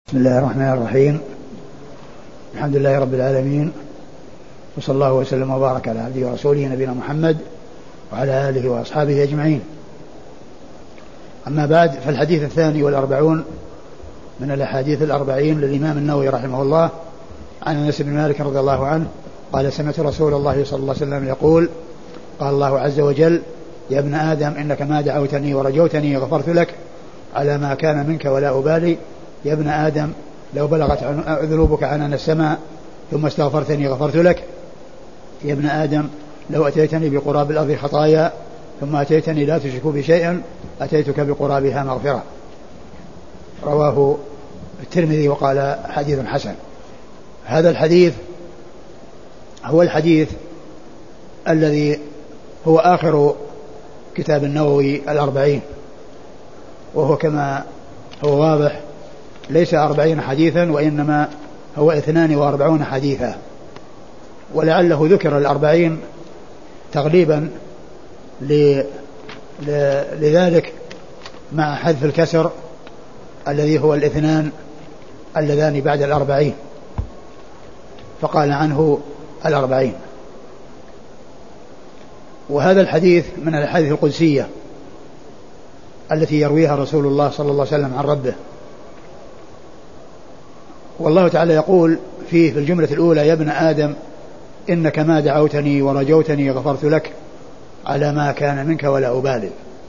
بسم الله الرحمن الرحيم. الحمد لله رب العالمين، وصلى الله وسلم وبارك على عبده ورسوله نبينا محمد وعلى آله وأصحابه أجمعين. أما بعد، فالحديث 42 من الأحاديث 40 للإمام النووي رحمه الله عن أنس بن مالك رضي الله عنه قال: سمعت رسول الله صلى الله عليه وسلم يقول: قال الله عز وجل: يا ابن آدم إنك ما دعوتني ورجوتني غفرت لك على ما كان منك ولا أبالي. يا ابن آدم لو بلغت ذنوبك عنان السماء ثم استغفرتني غفرت لك. يا ابن آدم لو أتيتني بقراب الأرض خطايا ثم أتيتني لا تشرك بي شيئا أتيتك بقرابها مغفرة. رواه الترمذي وقال حديث حسن. هذا الحديث هو الحديث الذي هو آخر كتاب النووي 40، وهو كما هو واضح ليس 40 حديثا، وإنما هو 42 حديثا، ولعله ذكر 40 تغليبا لذلك مع حذف الكسر الذي هو 2 اللذان بعد 40، فقال عنه 40. وهذا الحديث من الأحاديث القدسية التي يرويها رسول الله صلى الله عليه وسلم عن ربه، والله تعالى يقول فيه في الجملة الأولى: يا ابن آدم إنك ما دعوتني ورجوتني غفرت لك على ما كان منك ولا أبالي.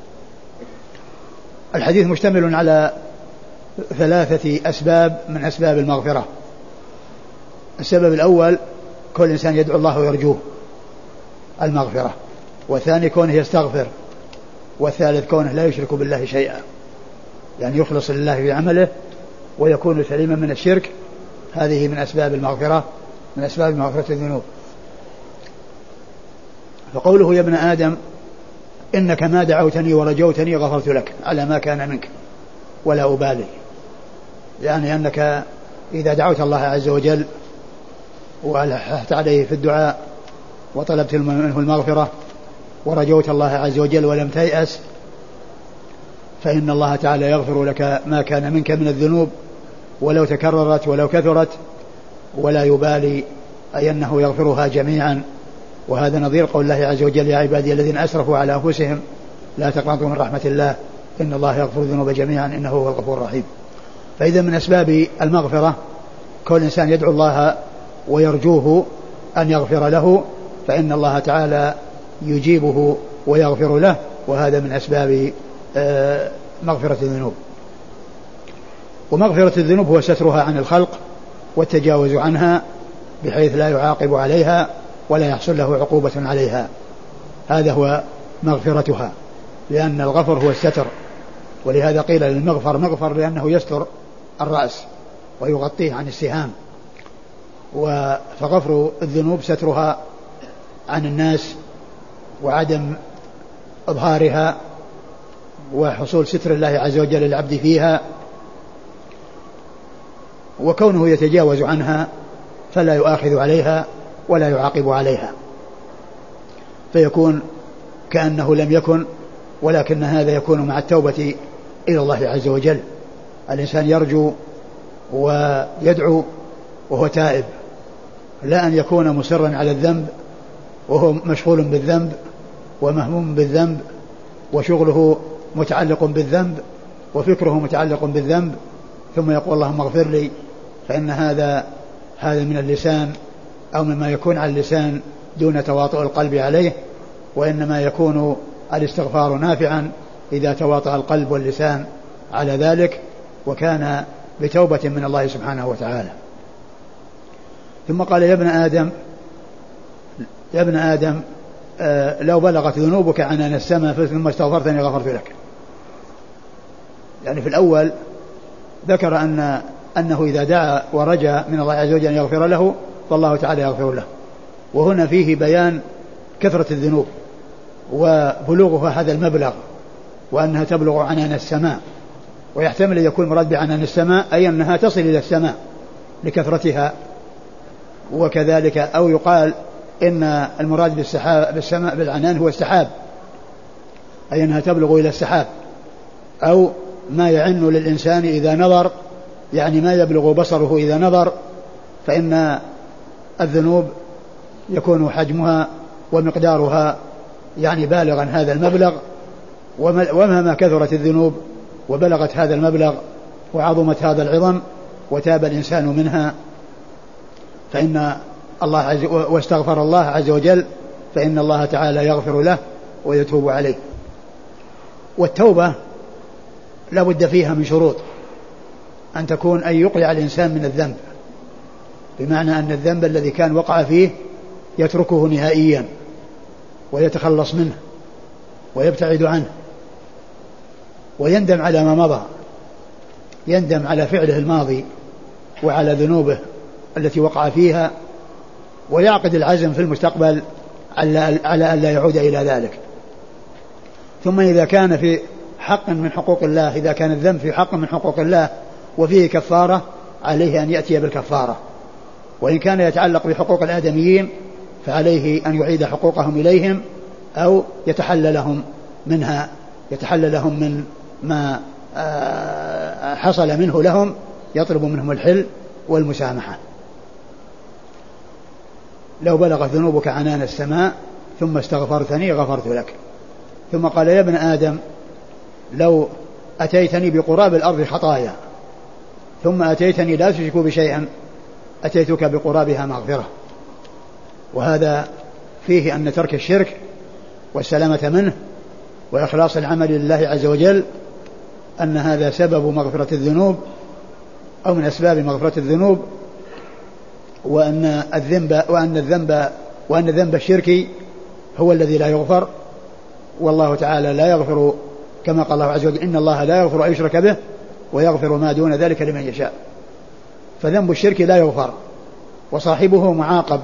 الحديث مشتمل على 3 أسباب من أسباب المغفرة. السبب الأول كل إنسان يدعو الله ويرجوه المغفرة، والثاني كونه يستغفر، والثالث كونه لا يشرك بالله شيئا، يعني يخلص لله في عمله ويكون سليما من الشرك. هذه من أسباب المغفرة، من أسباب مغفرة الذنوب. فقوله: يا ابن آدم إنك ما دعوتني ورجوتني غفرت لك على ما كان منك ولا أبالي، يعني أنك إذا دعوت الله عز وجل وألحت عليه في الدعاء وطلبت منه المغفرة ورجوت الله عز وجل ولم تيأس، فإن الله تعالى يغفر لك ما كان منك من الذنوب ولو تكررت ولو كثرت، ولا يبالي، أي أنه يغفرها جميعا. وهذا نظير قول الله عز وجل: يا عبادي الذين أسرفوا على أنفسهم لا تقنطوا من رحمة الله إن الله يغفر الذنوب جميعا إنه هو الغفور الرحيم. فإذا من أسباب المغفرة كل إنسان يدعو الله ويرجوه أن يغفر له، فإن الله تعالى يجيبه ويغفر له، وهذا من أسباب مغفرة الذنوب. ومغفرة الذنوب هو سترها عن الخلق والتجاوز عنها بحيث لا يعاقب عليها ولا يحصل له عقوبة عليها. هذا هو مغفرتها، لأن الغفر هو الستر، ولهذا قيل للمغفر مغفر لأنه يستر الرأس ويغطيه عن السهام. فغفر الذنوب سترها عن الناس وعدم إظهارها وحصول ستر الله عز وجل للعبد فيها، وكونه يتجاوز عنها فلا يؤاخذ عليها ولا يعاقب عليها، فيكون كأنه لم يكن. ولكن هذا يكون مع التوبة إلى الله عز وجل. الإنسان يرجو ويدعو وهو تائب، لا أن يكون مصرا على الذنب وهو مشغول بالذنب ومهموم بالذنب وشغله متعلق بالذنب وفكره متعلق بالذنب، ثم يقول اللهم اغفر لي، فإن هذا من اللسان أو مما يكون على اللسان دون تواطؤ القلب عليه، وإنما يكون الاستغفار نافعا إذا تواطأ القلب واللسان على ذلك وكان بتوبة من الله سبحانه وتعالى. ثم قال: يا ابن آدم لو بلغت ذنوبك عنان السماء ثم استغفرتني غفرت لك. يعني في الأول ذكر أنه إذا دعا ورجى من الله عز وجل أن يغفر له فالله تعالى يغفر له، وهنا فيه بيان كثرة الذنوب وبلوغها هذا المبلغ، وأنها تبلغ عنان السماء، ويحتمل أن يكون مراد بعنان السماء أي أنها تصل إلى السماء لكثرتها، وكذلك أو يقال إن المراد بالسماء بالعنان هو السحاب، أي أنها تبلغ إلى السحاب، أو ما يعن للإنسان إذا نظر يعني ما يبلغ بصره إذا نظر، فإن الذنوب يكون حجمها ومقدارها يعني بالغا هذا المبلغ. ومهما كثرت الذنوب وبلغت هذا المبلغ وعظمت هذا العظم وتاب الإنسان منها فإن الله واستغفر الله عز وجل فإن الله تعالى يغفر له ويتوب عليه. والتوبة لا بد فيها من شروط، أن تكون أن يقلع الإنسان من الذنب، بمعنى أن الذنب الذي كان وقع فيه يتركه نهائيا ويتخلص منه ويبتعد عنه، ويندم على ما مضى، يندم على فعله الماضي وعلى ذنوبه التي وقع فيها، ويعقد العزم في المستقبل على أن لا يعود إلى ذلك. ثم إذا كان في حق من حقوق الله، إذا كان الذنب في حق من حقوق الله وفيه كفارة، عليه أن يأتي بالكفارة. وإن كان يتعلق بحقوق الآدميين فعليه أن يعيد حقوقهم إليهم أو يتحلل لهم منها، يتحلل لهم من ما حصل منه لهم، يطلب منهم الحل والمسامحة. لو بلغت ذنوبك عنان السماء ثم استغفرتني غفرت لك. ثم قال يا ابن آدم لو أتيتني بقراب الأرض خطايا ثم أتيتني لا تشرك بشيئا أتيتك بقرابها مغفرة. وهذا فيه أن ترك الشرك والسلامة منه وإخلاص العمل لله عز وجل أن هذا سبب مغفرة الذنوب أو من أسباب مغفرة الذنوب، وأن ذنب الشرك هو الذي لا يغفر، والله تعالى لا يغفر كما قال الله عز وجل إن الله لا يغفر أن يشرك به ويغفر ما دون ذلك لمن يشاء. فذنب الشرك لا يغفر وصاحبه معاقب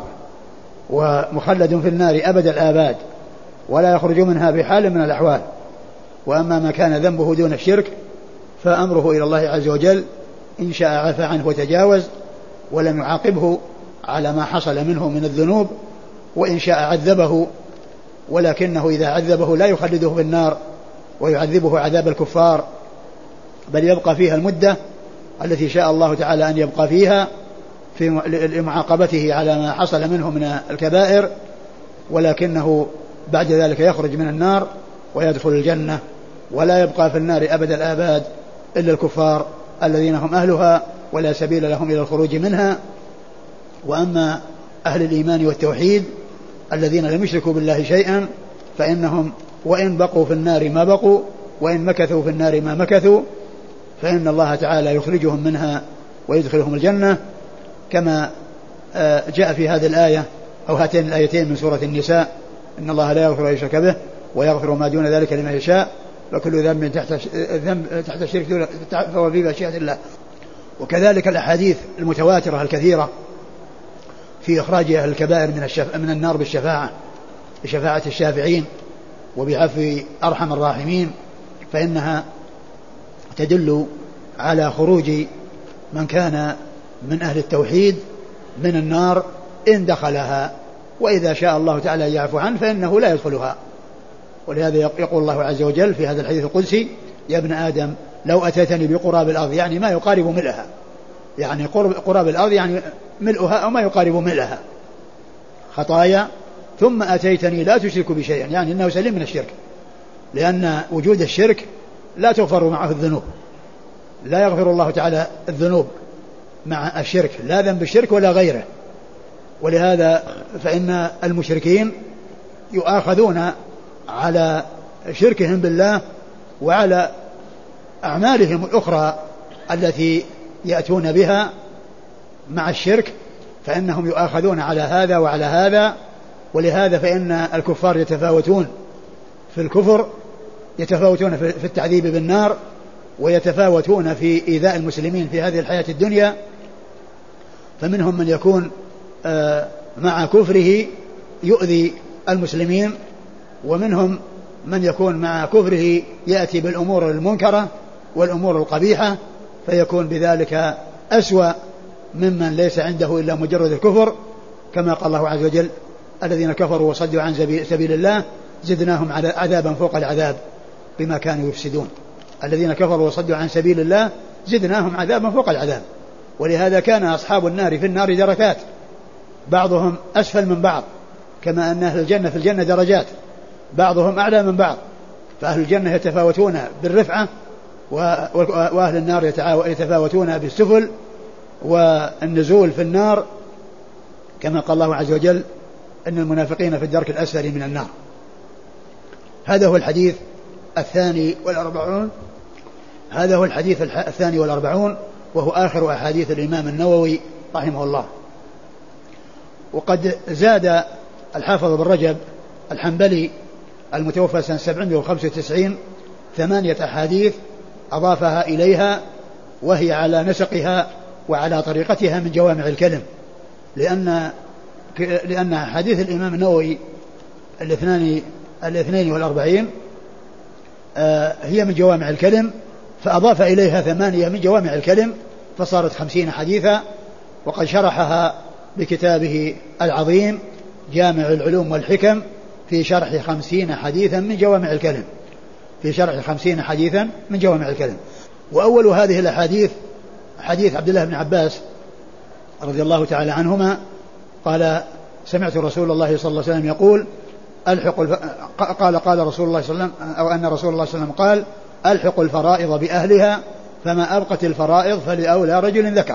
ومخلد في النار أبد الآباد ولا يخرج منها بحال من الأحوال. وأما ما كان ذنبه دون الشرك فأمره إلى الله عز وجل، إن شاء عفى عنه وتجاوز ولم يعاقبه على ما حصل منه من الذنوب، وإن شاء عذبه، ولكنه إذا عذبه لا يخلده في النار ويعذبه عذاب الكفار، بل يبقى فيها المدة التي شاء الله تعالى أن يبقى فيها لمعاقبته على ما حصل منه من الكبائر، ولكنه بعد ذلك يخرج من النار ويدخل الجنة، ولا يبقى في النار أبد الآباد إلا الكفار الذين هم أهلها ولا سبيل لهم إلى الخروج منها. وأما أهل الإيمان والتوحيد الذين لم يشركوا بالله شيئا فإنهم وإن بقوا في النار ما بقوا وإن مكثوا في النار ما مكثوا، فإن الله تعالى يخرجهم منها ويدخلهم الجنة، كما جاء في هذه الآية أو هاتين الآيتين من سورة النساء إن الله لا يغفر أن يشرك به ويغفر ما دون ذلك لمن يشاء وكل ذنب تحت الشرك فهو في مشيئة الله. وكذلك الأحاديث المتواترة الكثيرة في إخراج أهل الكبائر من النار بشفاعة الشافعين وبعفو أرحم الراحمين، فإنها تدل على خروج من كان من أهل التوحيد من النار إن دخلها، وإذا شاء الله تعالى أن يعفو عنه فإنه لا يدخلها. ولهذا يقول الله عز وجل في هذا الحديث القدسي يا ابن آدم لو أتيتني بقراب الأرض، يعني ما يقارب ملئها، يعني قراب الأرض يعني ملئها أو ما يقارب ملئها خطايا، ثم أتيتني لا تشرك بشيئا، يعني أنه سليم من الشرك، لأن وجود الشرك لا تغفر معه الذنوب، لا يغفر الله تعالى الذنوب مع الشرك، لا ذنب الشرك ولا غيره. ولهذا فإن المشركين يؤاخذون على شركهم بالله وعلى أعمالهم الأخرى التي يأتون بها مع الشرك، فإنهم يؤاخذون على هذا وعلى هذا. ولهذا فإن الكفار يتفاوتون في الكفر، يتفاوتون في التعذيب بالنار، ويتفاوتون في إيذاء المسلمين في هذه الحياة الدنيا. فمنهم من يكون مع كفره يؤذي المسلمين، ومنهم من يكون مع كفره يأتي بالأمور المنكرة والأمور القبيحة، فيكون بذلك أسوأ ممن ليس عنده إلا مجرد الكفر، كما قال الله عز وجل الذين كفروا وصدوا عن سبيل الله زدناهم عذابا فوق العذاب بما كانوا يفسدون. الذين كفروا وصدوا عن سبيل الله زدناهم عذابا فوق العذاب. ولهذا كان أصحاب النار في النار دركات، بعضهم أسفل من بعض، كما أن أهل الجنة في الجنة درجات، بعضهم أعلى من بعض، فأهل الجنة يتفاوتون بالرفعة، وأهل النار يتفاوتون بالسفل والنزول في النار، كما قال الله عز وجل أن المنافقين في الدرك الأسفل من النار. هذا هو الحديث الثاني والأربعون، وهو آخر أحاديث الإمام النووي رحمه الله. وقد زاد الحافظ بن رجب الحنبلي المتوفى سنة 795 8 أحاديث أضافها إليها، وهي على نسقها وعلى طريقتها من جوامع الكلم، لأن حديث الإمام النووي 42 هي من جوامع الكلم، فأضاف إليها 8 من جوامع الكلم، فصارت 50 حديثا. وقد شرحها بكتابه العظيم جامع العلوم والحكم في شرح 50 حديثا من جوامع الكلم. وأول هذه الأحاديث حديث عبد الله بن عباس رضي الله تعالى عنهما قال: سمعت رسول الله صلى الله عليه وسلم يقول: قال رسول الله صلى الله عليه وسلم، أو أن رسول الله صلى الله عليه وسلم قال: ألحق الفرائض بأهلها، فما أبقت الفرائض فلأولى رجل ذكر.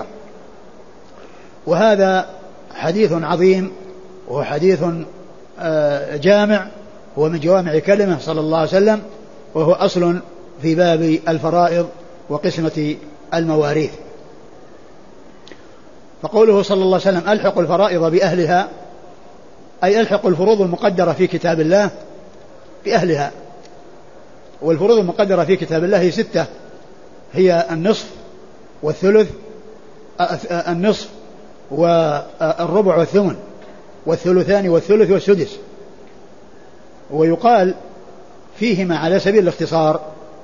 وهذا حديث عظيم، وهو حديث جامع، هو من جوامع كلمة صلى الله عليه وسلم، وهو أصل في باب الفرائض وقسمة المواريث. فقوله صلى الله عليه وسلم: ألحق الفرائض بأهلها، أي ألحق الفروض المقدرة في كتاب الله بأهلها. والفروض المقدرة في كتاب الله هي 6، هي النصف والثلث، النصف والربع والثمن والثلثان والثلث والسدس. ويقال فيهما على سبيل الاختصار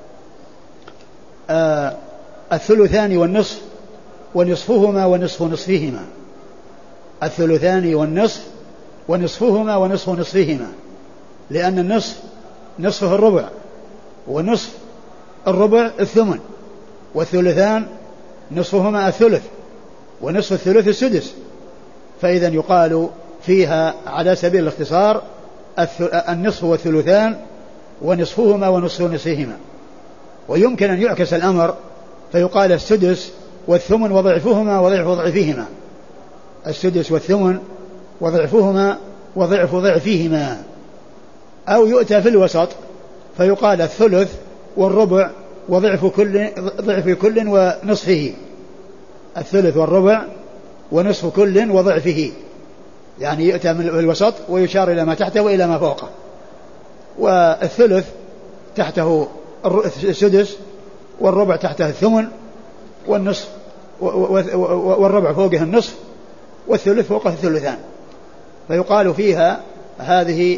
الثلثان والنصف ونصفهما ونصف نصفهما، الثلثان والنصف ونصفهما ونصف نصفهما، لأن النصف نصفه الربع، ونصف الربع الثمن، والثلثان نصفهما الثلث، ونصف الثلث السدس. فإذا يقال فيها على سبيل الاختصار النصف والثلثان ونصفهما ونصف نصفهما. ويمكن أن يعكس الأمر فيقال السدس والثمن وضعفهما وضعف ضعفهما، السدس والثمن وضعفهما وضعف ضعفهما. أو يؤتى في الوسط فيقال الثلث والربع وضعف كل ونصفه، الثلث والربع ونصف كل وضعفه، يعني يؤتى من الوسط ويشار إلى ما تحته وإلى ما فوقه. والثلث تحته السدس، والربع تحته الثمن، والنصف والربع فوقه النصف، والثلث فوقه الثلثان. فيقال فيها هذه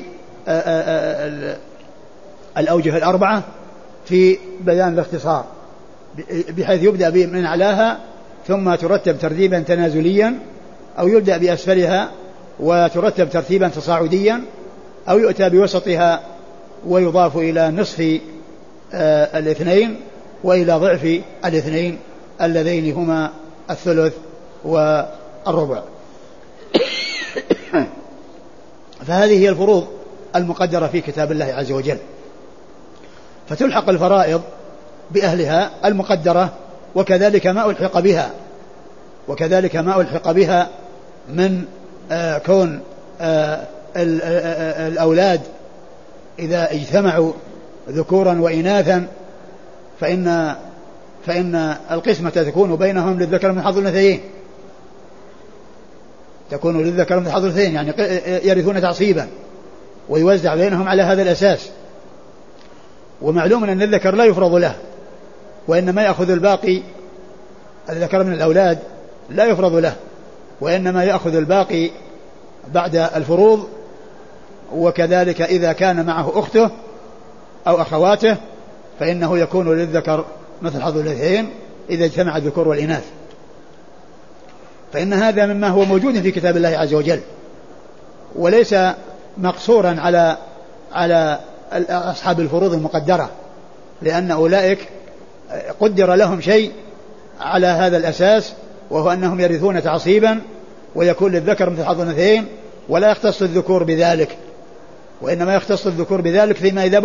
الأوجه الأربعة في بيان الاختصار، بحيث يبدأ من أعلاها ثم ترتب ترتيبا تنازليا، أو يبدأ بأسفلها وترتب ترتيبا تصاعديا، أو يؤتى بوسطها ويضاف إلى نصف الاثنين وإلى ضعف الاثنين اللذين هما الثلث والربع. فهذه هي الفروض المقدرة في كتاب الله عز وجل. فتلحق الفرائض بأهلها المقدرة، وكذلك ما ألحق بها من كون الأولاد إذا اجتمعوا ذكورا وإناثا فإن القسمة تكون بينهم للذكر من حظ الأنثيين، تكون للذكر من حظ الأنثيين، يعني يرثون تعصيبا ويوزع بينهم على هذا الأساس. ومعلوم أن الذكر لا يفرض له، وإنما يأخذ الباقي، الذكر من الأولاد لا يفرض له، وإنما يأخذ الباقي بعد الفروض. وكذلك إذا كان معه أخته أو أخواته فإنه يكون للذكر مثل حظ الأنثيين إذا اجتمع الذكور والإناث. فإن هذا مما هو موجود في كتاب الله عز وجل، وليس مقصورا على أصحاب الفروض المقدرة، لأن أولئك قدر لهم شيء على هذا الأساس، وهو أنهم يرثون تعصيبا ويكون للذكر مثل حظ الأنثيين، ولا يختص الذكور بذلك، وإنما يختص الذكور بذلك فيما إذا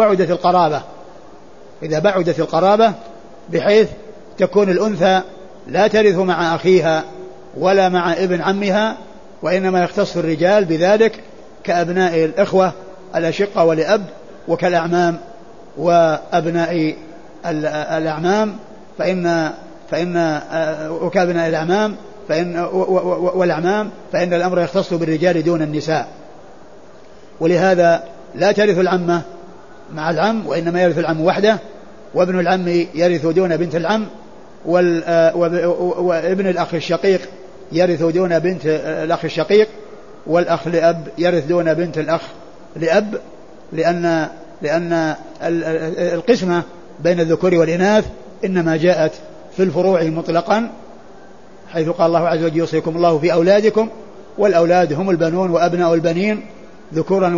بعدت القرابة بحيث تكون الأنثى لا ترث مع أخيها ولا مع ابن عمها، وإنما يختص الرجال بذلك كأبناء الإخوة الأشقة ولأب، وكالأعمام وأبناء الأعمام وكابناء الأعمام والأعمام، فإن الأمر يختص بالرجال دون النساء. ولهذا لا ترث العمة مع العم، وإنما يرث العم وحده، وابن العم يرث دون بنت العم، وابن الأخ الشقيق يرث دون بنت الأخ الشقيق، والأخ لأب يرث دون بنت الأخ لأب، لأن القسمة بين الذكور والإناث إنما جاءت في الفروع مطلقا، حيث قال الله عز وجل يوصيكم الله في أولادكم، والأولاد هم البنون وأبناء البنين ذكورا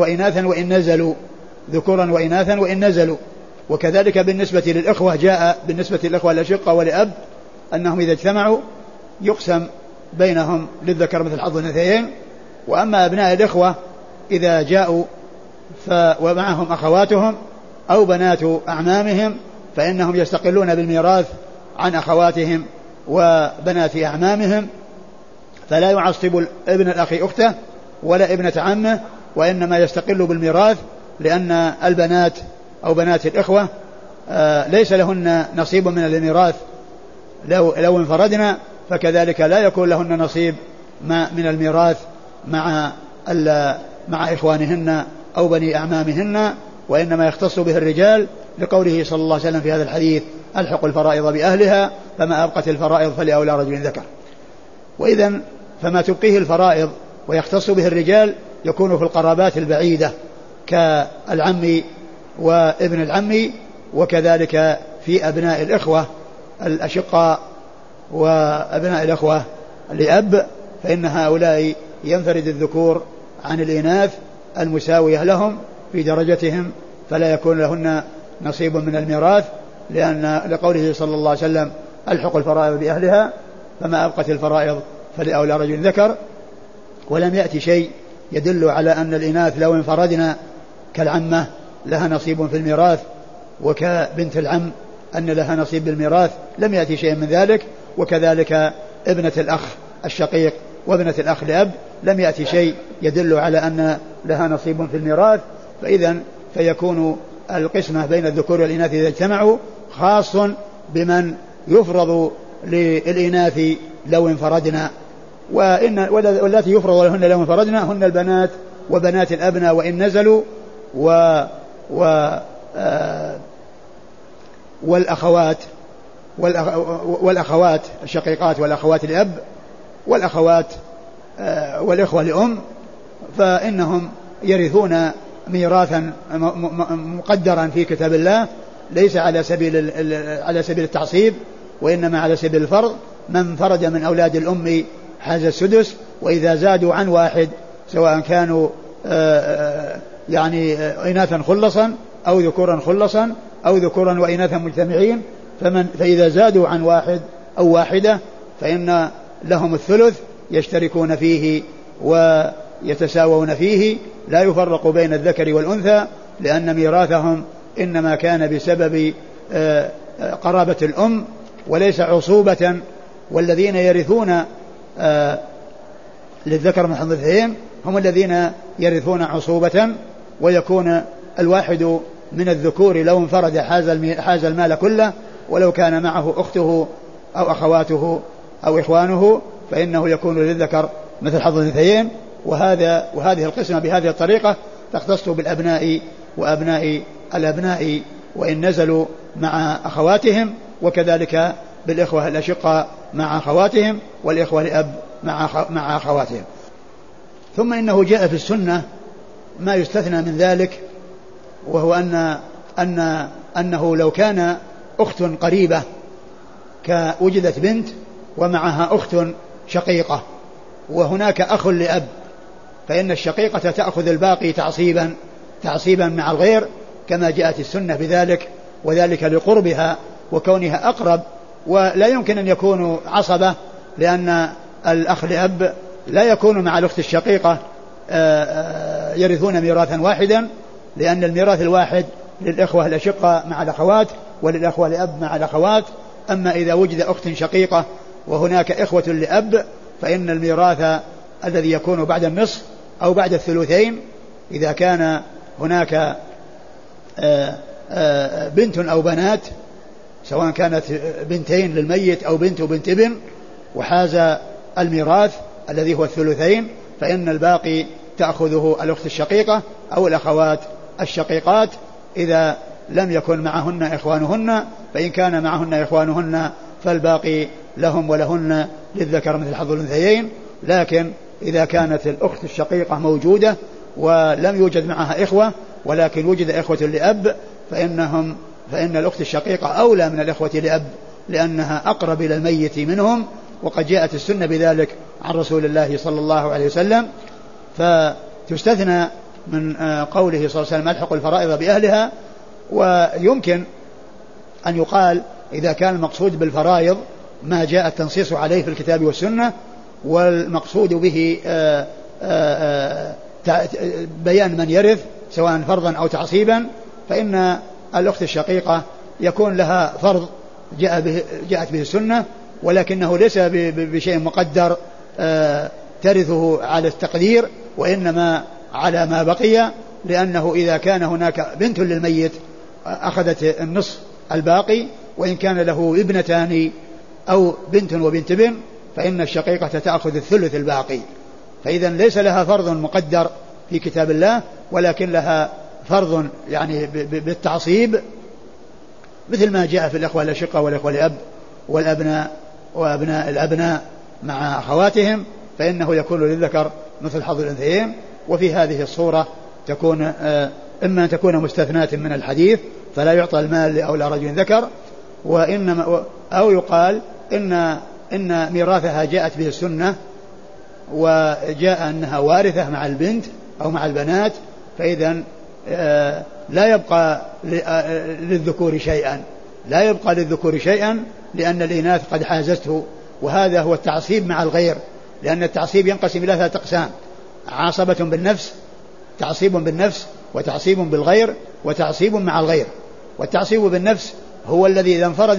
وإناثا وإن نزلوا. وكذلك بالنسبة للإخوة جاء بالنسبة للإخوة الأشقة ولأب أنهم إذا اجتمعوا يقسم بينهم للذكر مثل حظ الأنثيين. وأما أبناء الإخوة إذا جاءوا ومعهم أخواتهم أو بنات أعمامهم فإنهم يستقلون بالميراث عن أخواتهم وبنات أعمامهم، فلا يعصب ابن الأخ أخته ولا ابنة عمه، وإنما يستقل بالميراث، لأن البنات أو بنات الإخوة ليس لهن نصيب من الميراث لو انفردنا، فكذلك لا يكون لهن نصيب من الميراث مع إخوانهن أو بني أعمامهن، وإنما يختص به الرجال، لقوله صلى الله عليه وسلم في هذا الحديث ألحق الفرائض بأهلها فما أبقت الفرائض فلأولى رجل ذكر. وإذن فما تبقيه الفرائض ويختص به الرجال يكون في القرابات البعيدة كالعم وابن العم، وكذلك في أبناء الإخوة الأشقاء وأبناء الإخوة لأب، فإن هؤلاء ينفرد الذكور عن الإناث المساوية لهم في درجتهم، فلا يكون لهن نصيب من الميراث، لقوله صلى الله عليه وسلم ألحق الفرائض بأهلها فما أبقت الفرائض فلأولى رجل ذكر. ولم يأتي شيء يدل على أن الإناث لو انفردنا كالعمة لها نصيب في الميراث وكبنت العم أن لها نصيب بالميراث، لم يأتي شيء من ذلك. وكذلك ابنة الأخ الشقيق وابنة الأخ لأب لم يأتي شيء يدل على أن لها نصيب في الميراث. فيكون القسمة بين الذكور والإناث إذا اجتمعوا خاص بمن يفرض للإناث لو انفردنا، والتي يفرض لهن لو انفردنا هن البنات وبنات الأبناء وإن نزلوا، والأخوات الشقيقات والأخوات الأب والأخوات والإخوة لأم، فإنهم يرثون ميراثا مقدرا في كتاب الله ليس على سبيل التعصيب، وإنما على سبيل الفرض. من فرد من أولاد الأم حاز السدس، وإذا زادوا عن واحد سواء كانوا يعني إناثا خلصا أو ذكورا خلصا أو ذكورا وإناثا مجتمعين، فإذا زادوا عن واحد أو واحدة فإن لهم الثلث يشتركون فيه ويتساوون فيه، لا يفرق بين الذكر والأنثى، لأن ميراثهم إنما كان بسبب قرابة الأم وليس عصوبة. والذين يرثون للذكر من حظ الأنثيين هم الذين يرثون عصوبة، ويكون الواحد من الذكور لو انفرد حاز المال كله، ولو كان معه أخته أو أخواته أو إخوانه فإنه يكون للذكر مثل حظ الأنثيين. وهذه القسمة بهذه الطريقة تختص بالأبناء وأبناء الأبناء وإن نزلوا مع أخواتهم، وكذلك بالإخوة الأشقاء مع أخواتهم، والإخوة لأب مع أخواتهم. ثم إنه جاء في السنة ما يستثنى من ذلك، وهو أنه لو كان أخت قريبة كوجدت بنت ومعها أخت شقيقة وهناك أخ لأب، فإن الشقيقة تأخذ الباقي تعصيبا مع الغير كما جاءت السنة بذلك، وذلك لقربها وكونها أقرب ولا يمكن أن يكونوا عصبة، لأن الأخ لأب لا يكون مع الأخت الشقيقة يرثون ميراثا واحدا، لأن الميراث الواحد للإخوة الأشقة مع الأخوات، وللأخوة لأب مع الأخوات. أما إذا وجد أخت شقيقة وهناك إخوة لأب فإن الميراث الذي يكون بعد النصف أو بعد الثلثين، إذا كان هناك بنت أو بنات، سواء كانت بنتين للميت أو بنت وبنت ابن، وحاز الميراث الذي هو الثلثين، فإن الباقي تأخذه الأخت الشقيقة أو الأخوات الشقيقات إذا لم يكن معهن إخوانهن. فإن كان معهن إخوانهن فالباقي لهم ولهن للذكر مثل حظ الأنثيين. لكن إذا كانت الأخت الشقيقة موجودة ولم يوجد معها إخوة ولكن وجد إخوة لأب فإن الأخت الشقيقة أولى من الإخوة لأب، لأنها أقرب إلى الميت منهم، وقد جاءت السنة بذلك عن رسول الله صلى الله عليه وسلم. فتستثنى من قوله صلى الله عليه وسلم ألحق الفرائض بأهلها. ويمكن أن يقال إذا كان المقصود بالفرائض ما جاء التنصيص عليه في الكتاب والسنة، والمقصود به بيان من يرث سواء فرضا أو تعصيبا، فإن الأخت الشقيقة يكون لها فرض جاءت به السنة، ولكنه ليس بشيء مقدر ترثه على التقدير، وإنما على ما بقي، لأنه إذا كان هناك بنت للميت أخذت النصف الباقي، وإن كان له ابنتان أو بنت وبنت ابن فإن الشقيقة تأخذ الثلث الباقي. فإذا ليس لها فرض مقدر في كتاب الله، ولكن لها فرض يعني بالتعصيب، مثل ما جاء في الأخوة الأشقة والأخوة الأب والأبناء وأبناء الأبناء مع أخواتهم، فإنه يكون للذكر مثل حظ الأنثيين. وفي هذه الصورة تكون إما أن تكون مستثناة من الحديث فلا يعطى المال لأولى رجل ذكر، وإنما أو يقال إن ميراثها جاءت به السنة وجاء أنها وارثة مع البنت أو مع البنات، فإذا لا يبقى للذكور شيئا، لأن الإناث قد حازته. وهذا هو التعصيب مع الغير، لأن التعصيب ينقسم إلى 3 أقسام: عصبة بالنفس، تعصيب بالنفس، وتعصيب بالغير، وتعصيب مع الغير. والتعصيب بالنفس هو الذي إذا انفرد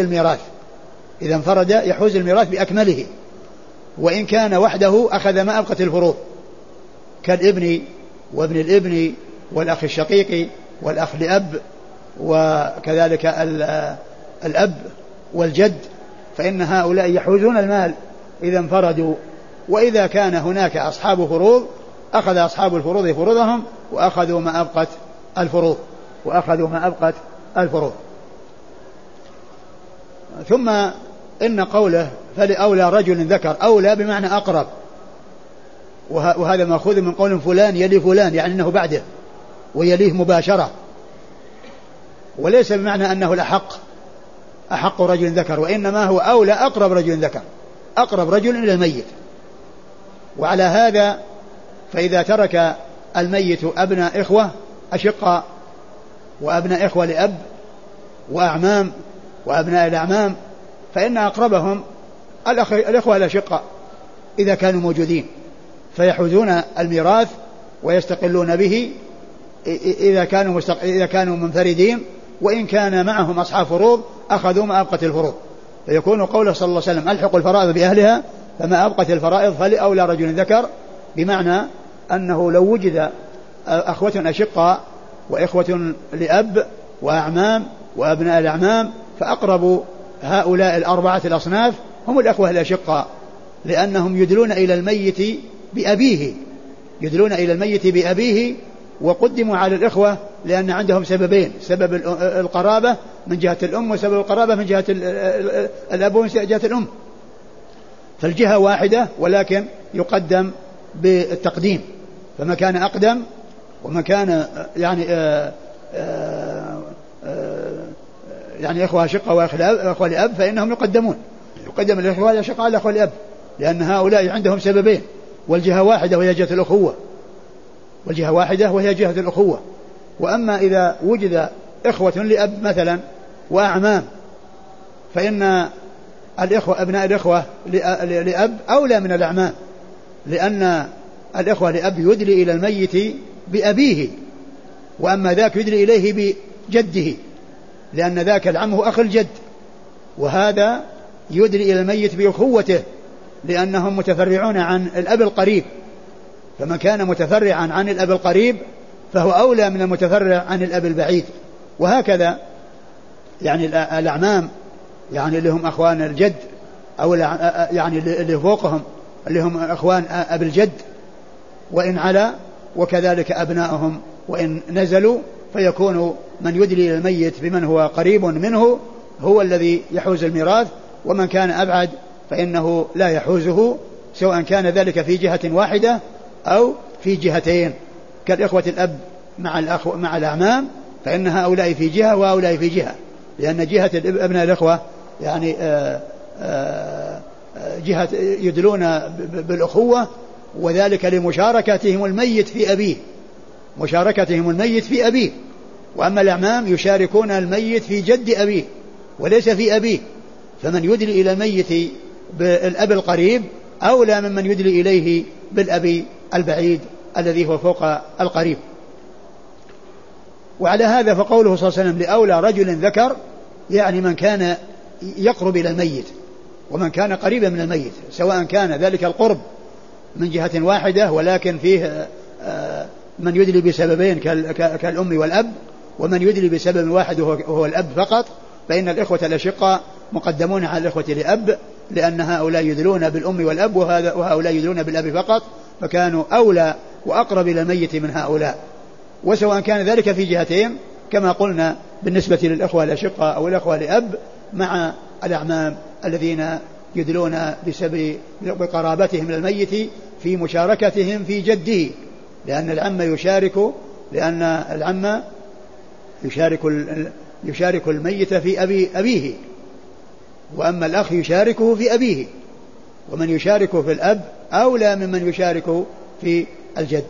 يحوز الميراث بأكمله، وإن كان وحده أخذ ما أبقت الفروض، كالابن وابن الابن والأخ الشقيق والأخ لأب، وكذلك الأب والجد، فإن هؤلاء يحوزون المال إذا انفردوا. وإذا كان هناك أصحاب فروض أخذ أصحاب الفروض فروضهم وأخذوا ما أبقت الفروض. ثم إن قوله فلأولى رجل ذكر، أولى بمعنى أقرب، وهذا مأخوذ من قول فلان يلي فلان، يعني أنه بعده ويليه مباشرة، وليس بمعنى أنه أحق رجل ذكر، وإنما هو أولى أقرب رجل ذكر، أقرب رجل إلى الميت. وعلى هذا فإذا ترك الميت أبناء إخوة أشقاء وأبناء إخوة لأب وأعمام وأبناء الأعمام، فإن أقربهم الإخوة الأشقاء إذا كانوا موجودين، فيحوزون الميراث ويستقلون به إذا كانوا منفردين، وإن كان معهم أصحاب فروض أخذوا ما أبقت الفروض. فيكون قوله صلى الله عليه وسلم ألحق الفرائض بأهلها، فما أبقت الفرائض فلأولى رجل ذكر، بمعنى أنه لو وجد أخوة أشقاء وإخوة لأب وأعمام وأبناء الأعمام، فأقرب هؤلاء 4 الأصناف هم الأخوة الأشقاء، لأنهم يدلون إلى الميت بأبيه، وقدموا على الإخوة لأن عندهم سببين: سبب القرابة من جهة الأم، وسبب القرابة من جهة الأب ومن جهة الأم، فالجهة واحدة ولكن يقدم بالتقديم، فما كان أقدم وما كان يعني إخوة شقة وإخوة لأب فإنهم يقدم الإخوة الشقة على الإخوة لأب، لأن هؤلاء عندهم سببين، والجهة واحدة وهي جهة الأخوة. وأما إذا وجد إخوة لأب مثلا وأعمام فإن الإخوة أبناء الإخوة لأب أولى من الأعمام، لأن الإخوة لأب يدلي إلى الميت بأبيه، وأما ذاك يدلي إليه بجده، لأن ذاك العم هو أخ الجد، وهذا يدلي إلى الميت بأخوته، لأنهم متفرعون عن الأب القريب، فمن كان متفرعا عن الأب القريب فهو أولى من المتفرع عن الأب البعيد. وهكذا يعني الأعمام يعني اللي هم أخوان الجد، أو يعني اللي فوقهم اللي هم أخوان أب الجد وإن علا، وكذلك أبنائهم وإن نزلوا، فيكون من يدلي إلى الميت بمن هو قريب منه هو الذي يحوز الميراث، ومن كان أبعد فإنه لا يحوزه، سواء كان ذلك في جهة واحدة أو في جهتين، كالإخوة الأب مع الأعمام، فإن هؤلاء في جهة وهؤلاء في جهة، لأن جهة أبناء الإخوة يعني جهة يدلون بالأخوة، وذلك لمشاركتهم الميت في أبيه، مشاركتهم الميت في أبيه. وأما الأعمام يشاركون الميت في جد أبيه وليس في أبيه، فمن يدلي إلى الميت بالأب القريب أولى ممن يدلي إليه بالأب البعيد الذي هو فوق القريب. وعلى هذا فقوله صلى الله عليه وسلم لأولى رجل ذكر، يعني من كان يقرب إلى الميت ومن كان قريبا من الميت، سواء كان ذلك القرب من جهة واحدة ولكن فيه من يدلي بسببين كالأم والأب، ومن يدلي بسبب واحد وهو الأب فقط، فإن الإخوة الأشقاء مقدمون على الإخوة لأب، لأن هؤلاء يدلون بالأم والأب وهؤلاء يدلون بالأب فقط، فكانوا أولى وأقرب إلى الميت من هؤلاء. وسواء كان ذلك في جهتين كما قلنا بالنسبة للإخوة الأشقاء أو الإخوة لأب مع الأعمام الذين يدلون بقرابتهم للميت في مشاركتهم في جده، لأن العم يشارك الميت في أبيه، وأما الأخ يشاركه في أبيه، ومن يشاركه في الأب أولى ممن يشارك في الجد.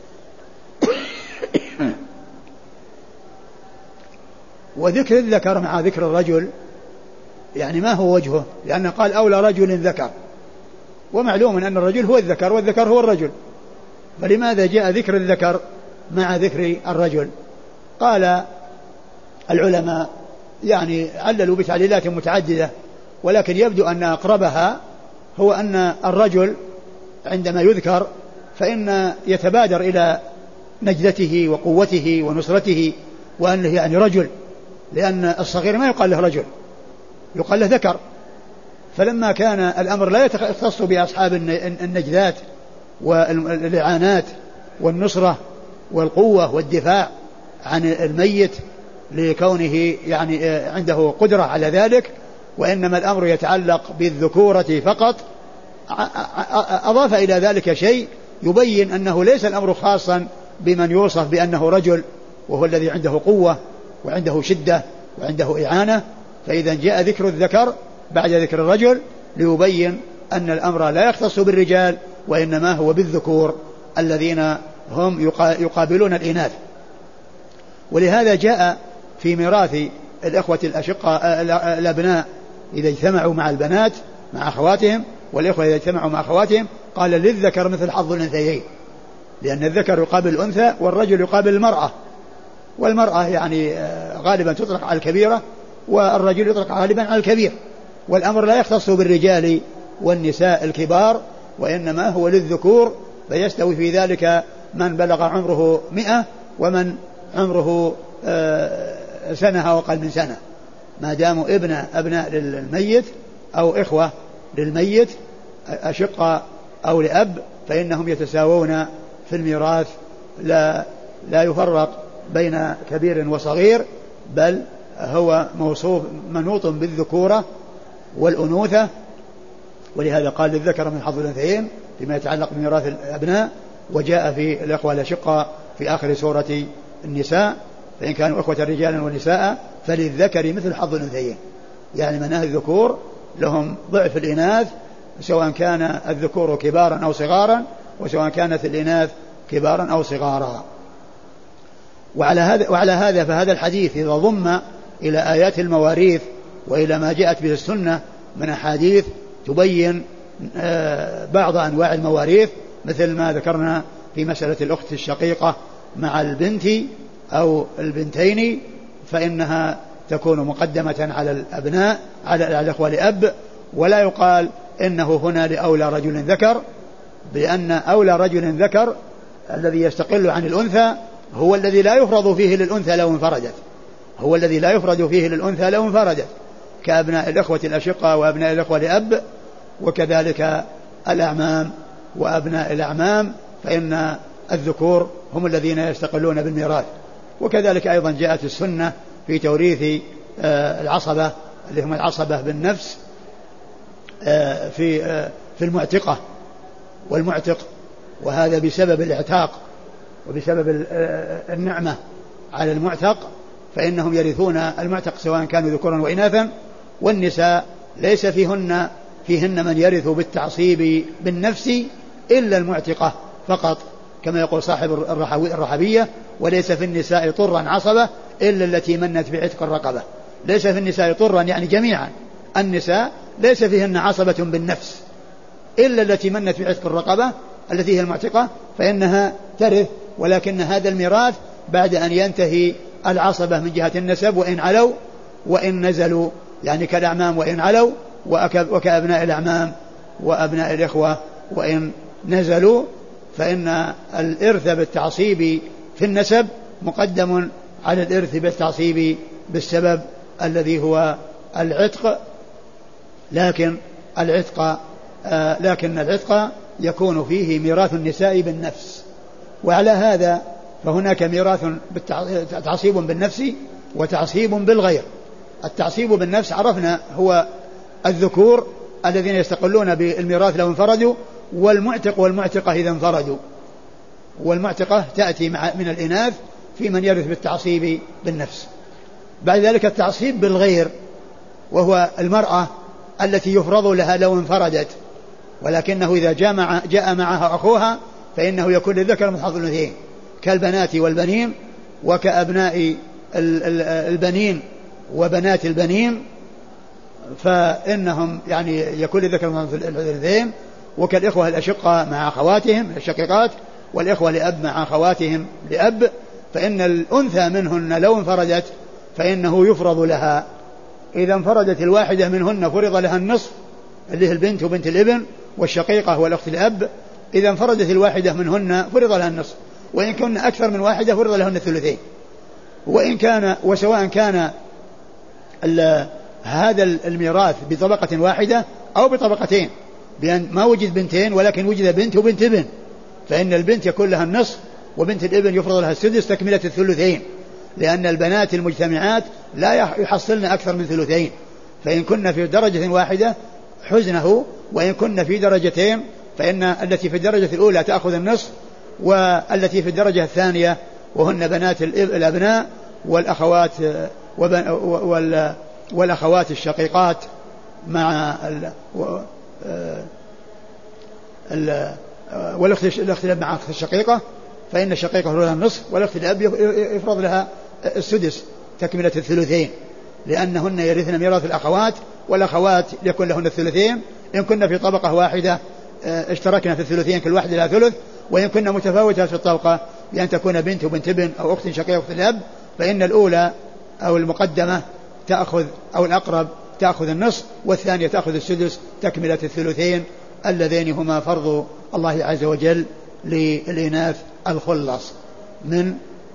وذكر الذكر مع ذكر الرجل يعني ما هو وجهه؟ لأنه قال أولى رجل ذكر، ومعلوم أن الرجل هو الذكر والذكر هو الرجل، فلماذا جاء ذكر الذكر مع ذكر الرجل؟ قال العلماء يعني عللوا بتعليلات متعددة، ولكن يبدو أن أقربها هو أن الرجل عندما يذكر فإن يتبادر إلى نجدته وقوته ونصرته وأنه يعني رجل، لأن الصغير ما يقال له رجل، يقال له ذكر. فلما كان الأمر لا يختص بأصحاب النجدات والإعانات والنصرة والقوة والدفاع عن الميت لكونه يعني عنده قدرة على ذلك، وإنما الأمر يتعلق بالذكورة فقط، أضاف إلى ذلك شيء يبين أنه ليس الأمر خاصا بمن يوصف بأنه رجل وهو الذي عنده قوة وعنده شدة وعنده إعانة. فإذا جاء ذكر الذكر بعد ذكر الرجل ليبين أن الأمر لا يختص بالرجال، وإنما هو بالذكور الذين هم يقابلون الإناث. ولهذا جاء في ميراث الإخوة الأشقاء الأبناء إذا اجتمعوا مع البنات مع أخواتهم، والإخوة إذا اجتمعوا مع أخواتهم قال للذكر مثل حظ الأنثيين، لأن الذكر يقابل الأنثى والرجل يقابل المرأة، والمرأة يعني غالبا تطلق على الكبيرة والرجل يطلق غالبا على الكبير، والأمر لا يختص بالرجال والنساء الكبار، وإنما هو للذكور، فيستوي في ذلك من بلغ عمره 100 ومن عمره سنة أو أقل من سنة، ما داموا أبناء للميت أو إخوة للميت أشقاء أو لأب فإنهم يتساوون في الميراث، لا يفرق بين كبير وصغير، بل هو موصوف منوط بالذكورة والأنوثة. ولهذا قال للذكر من حظ الأنثيين فيما يتعلق بميراث الأبناء. وجاء في الأخوة الأشقاء في آخر سورة النساء فإن كانوا إخوة رجالا ونساء فللذكر مثل حظ الأنثيين، يعني من أهل الذكور لهم ضعف الإناث، سواء كان الذكور كبارا أو صغارا، وسواء كانت الإناث كبارا أو صغارا. وعلى هذا فهذا الحديث إذا ضم إلى آيات المواريث وإلى ما جاءت به السنة من أحاديث تبين بعض أنواع المواريث، مثل ما ذكرنا في مسألة الأخت الشقيقة مع البنت أو البنتين، فإنها تكون مقدمة على الأبناء على الأخوة لأب، ولا يقال إنه هنا لأولى رجل ذكر، بأن أولى رجل ذكر الذي يستقل عن الأنثى هو الذي لا يفرض فيه للأنثى لو انفردت، هو الذي لا يفرض فيه للأنثى لو انفردت، كأبناء الأخوة الأشقاء وأبناء الأخوة لأب، وكذلك الأعمام وأبناء الأعمام، فإن الذكور هم الذين يستقلون بالميراث. وكذلك أيضا جاءت السنة في توريث العصبة اللي هم العصبة بالنفس في المعتقة والمعتق، وهذا بسبب الاعتاق وبسبب النعمة على المعتق، فإنهم يرثون المعتق سواء كانوا ذكورا وإناثا، والنساء ليس فيهن من يرث بالتعصيب بالنفس إلا المعتقة فقط، كما يقول صاحب الرحبية: وليس في النساء طرا عصبة إلا التي منت بعتق الرقبة. ليس في النساء طرا يعني جميعا النساء ليس فيهن عصبة بالنفس إلا التي منت بعتق الرقبة التي هي المعتقة، فإنها ترث، ولكن هذا الميراث بعد أن ينتهي العصبة من جهة النسب، وإن علوا وإن نزلوا، يعني كالأعمام وإن علوا، وكأبناء الأعمام وأبناء الإخوة وإن نزلوا، فإن الإرث بالتعصيب في النسب مقدم على الإرث بالتعصيب بالسبب الذي هو العتق، لكن العتق يكون فيه ميراث النساء بالنفس. وعلى هذا فهناك ميراث تعصيب بالنفس وتعصيب بالغير. التعصيب بالنفس عرفنا هو الذكور الذين يستقلون بالميراث لو انفردوا، والمعتق والمعتقة إذا انفردوا، والمعتقة تأتي من الإناث في من يرث بالتعصيب بالنفس. بعد ذلك التعصيب بالغير، وهو المرأة التي يفرض لها لو انفردت، ولكنه إذا جاء معها أخوها فإنه يكون للذكر مثل حظ الأنثيين، كالبنات والبنين، وكأبناء البنين وبنات البنين، فإنهم يعني يكون للذكر مثل حظ الأنثيين، وكالإخوة الأشقة مع أخواتهم الشقيقات، والإخوة لأب مع أخواتهم لأب، فإن الأنثى منهن لو انفردت فإنه يفرض لها. إذا انفردت الواحدة منهن فرض لها النصف اللي هي البنت وبنت الابن والشقيقة والأخت الأب. إذا انفردت الواحدة منهن فرض لها النصف، وإن كن أكثر من واحدة فرض لهن الثلثين. وسواء كان هذا الميراث بطبقة واحدة أو بطبقتين، بأن ما وجد بنتين ولكن وجد بنت وبنت ابن، فإن البنت يكون لها النصف وبنت الابن يفرض لها السدس تكملة الثلثين، لأن البنات المجتمعات لا يحصلن أكثر من ثلثين، فإن كنا في درجة واحدة حزنه، وإن كنا في درجتين فإن التي في الدرجة الأولى تأخذ النصف، والتي في الدرجة الثانية وهن بنات الأبناء والأخوات الشقيقات مع والأخت الأب مع أخت الشقيقة، فإن الشقيقة يفرض لها النصف، والأخت الأب يفرض لها السدس تكملة الثلثين، لأنهن يرثن ميراث الأخوات، والأخوات يكون لهن الثلثين. إن كنا في طبقة واحدة اشتركنا في الثلثين كل واحد لها ثلث، وإن كنا متفاوتات في الطبقة بأن تكون بنت وبنت ابن أو أخت شقيقة وأخت الأب، فإن الأولى أو المقدمة تأخذ أو الأقرب تأخذ النصف، والثانية تأخذ السدس تكملة الثلثين اللذين هما فرض الله عز وجل للإناث الخلص من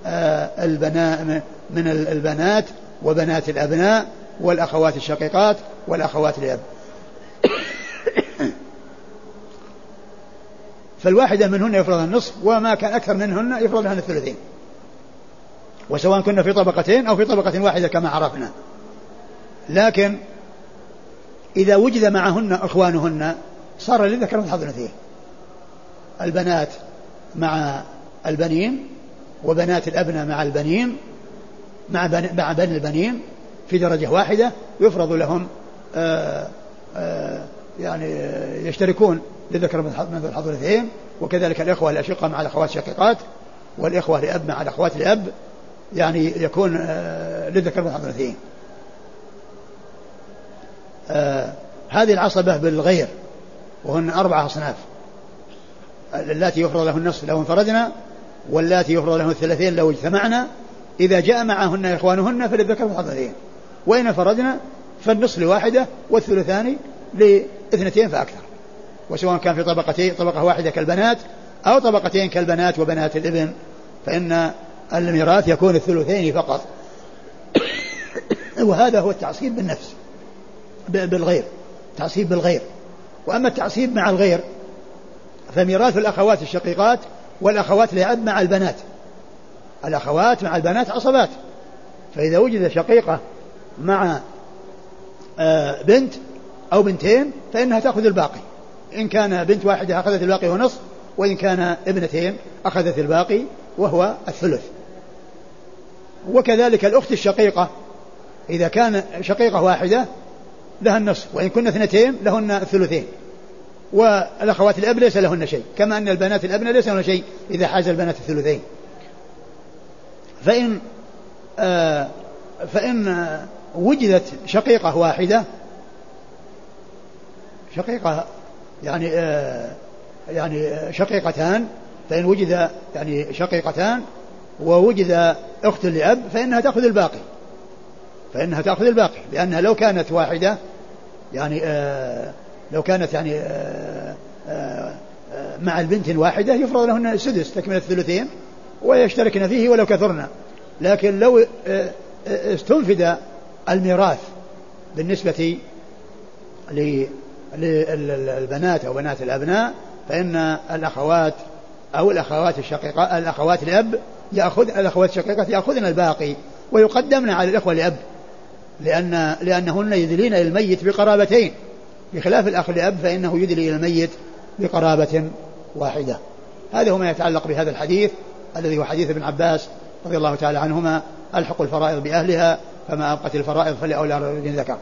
البنات وبنات الأبناء والأخوات الشقيقات والأخوات الأب. فالواحدة منهن يفرض النصف، وما كان أكثر منهن يفرض لهن الثلثين، وسواء كنا في طبقتين أو في طبقة واحدة كما عرفنا. لكن إذا وجد معهن أخوانهن صار للذكر مثل حظ الأنثيين، البنات مع البنين وبنات الأبناء مع البنين مع بني البنين في درجة واحدة يفرض لهم يعني يشتركون للذكر مثل حظ الأنثيين. وكذلك الإخوة الأشقة مع الأخوات الشقيقات، والإخوة لأب مع الأخوات لأب، يعني يكون للذكر مثل حظ الأنثيين. هذه العصبة بالغير، وهن 4 أصناف: اللاتي يفرض له النصف لو انفردنا، واللاتي يفرض له الثلثين لو اجتمعنا، إذا جاء معهن إخوانهن فللذكر مثل حظ الأنثيين، وإن انفردنا فالنصف لواحدة والثلثان لاثنتين فأكثر. وسواء كان في طبقة واحدة كالبنات أو طبقتين كالبنات وبنات الابن، فإن الميراث يكون الثلثين فقط. وهذا هو التعصيب بالنفس بالغير، تعصيب بالغير. وأما التعصيب مع الغير فميراث الأخوات الشقيقات والأخوات لأب مع البنات. الأخوات مع البنات عصبات، فإذا وجد شقيقة مع بنت أو بنتين فإنها تأخذ الباقي، إن كان بنت واحدة أخذت الباقي ونصف، وإن كان ابنتين أخذت الباقي وهو الثلث. وكذلك الأخت الشقيقة إذا كان شقيقة واحدة لها النصف، وإن كنا 2 لهن الثلثين. والأخوات الأب ليس لهن شيء، كما أن البنات الأبنة ليس لهن شيء إذا حاز البنات الثلثين. فإن وجدت شقيقة واحدة، شقيقة يعني شقيقتان، فإن وجد يعني شقيقتان ووجد أخت لأب فإنها تأخذ الباقي، لأنها لو كانت واحدة يعني لو كانت يعني مع البنت الواحدة يفرض لهن السدس تكمل الثلثين ويشتركن فيه ولو كثرنا. لكن لو استنفد الميراث بالنسبة للبنات أو بنات الأبناء فإن الأخوات أو الأخوات الشقيقة الأخوات الأب الأخوات الشقيقات يأخذن الباقي ويقدمن على الأخوة الأب، لأنهن يدلين إلى الميت بقرابتين، بخلاف الأخ الأب فإنه يدلي إلى الميت بقرابة واحدة. هذا هو ما يتعلق بهذا الحديث الذي هو حديث ابن عباس رضي الله تعالى عنهما: ألحق الفرائض بأهلها فما أبقت الفرائض فلأولى رجل ذكر.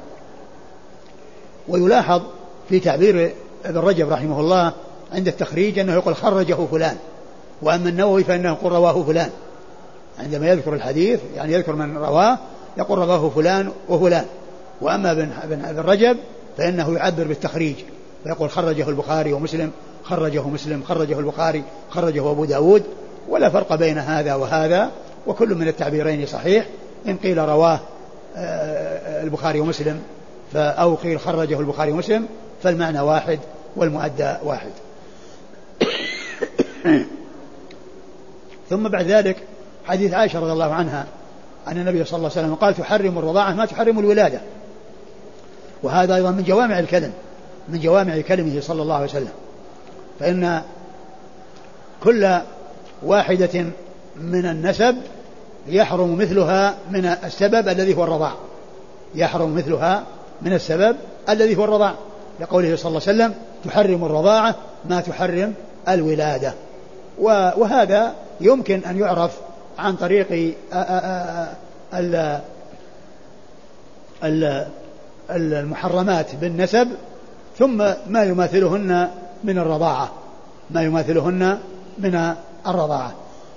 ويلاحظ في تعبير ابن رجب رحمه الله عند التخريج أنه يقول خرجه فلان، وأما النووي فإنه يقول رواه فلان. عندما يذكر الحديث يعني يذكر من رواه يقول رواه فلان وفلان. وأما ابن رجب فإنه يعبر بالتخريج فيقول خرجه البخاري ومسلم، خرجه مسلم، خرجه البخاري، خرجه أبو داود، ولا فرق بين هذا وهذا، وكل من التعبيرين صحيح. إن قيل رواه البخاري ومسلم أو قيل خرجه البخاري ومسلم فالمعنى واحد والمؤدى واحد. ثم بعد ذلك حديث عائشة رضي الله عنها أن النبي صلى الله عليه وسلم قال تحرم الرضاعة ما تحرم الولادة، وهذا أيضا من جوامع الكلم، من جوامع كلمه صلى الله عليه وسلم. فإن كل واحدة من النسب يحرم مثلها من السبب الذي هو الرضاع، يحرم مثلها من السبب الذي هو الرضاع، لقوله صلى الله عليه وسلم تحرم الرضاعة ما تحرم الولادة. وهذا يمكن أن يعرف عن طريق المحرمات بالنسب ثم ما يماثلهن من الرضاعة، ما يماثلهن من الرضاعة.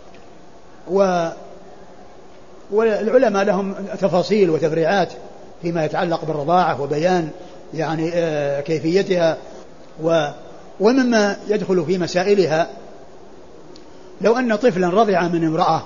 والعلماء لهم تفاصيل وتفريعات فيما يتعلق بالرضاعة وبيان يعني كيفيتها. ومما يدخل في مسائلها لو أن طفلا رضع من امرأة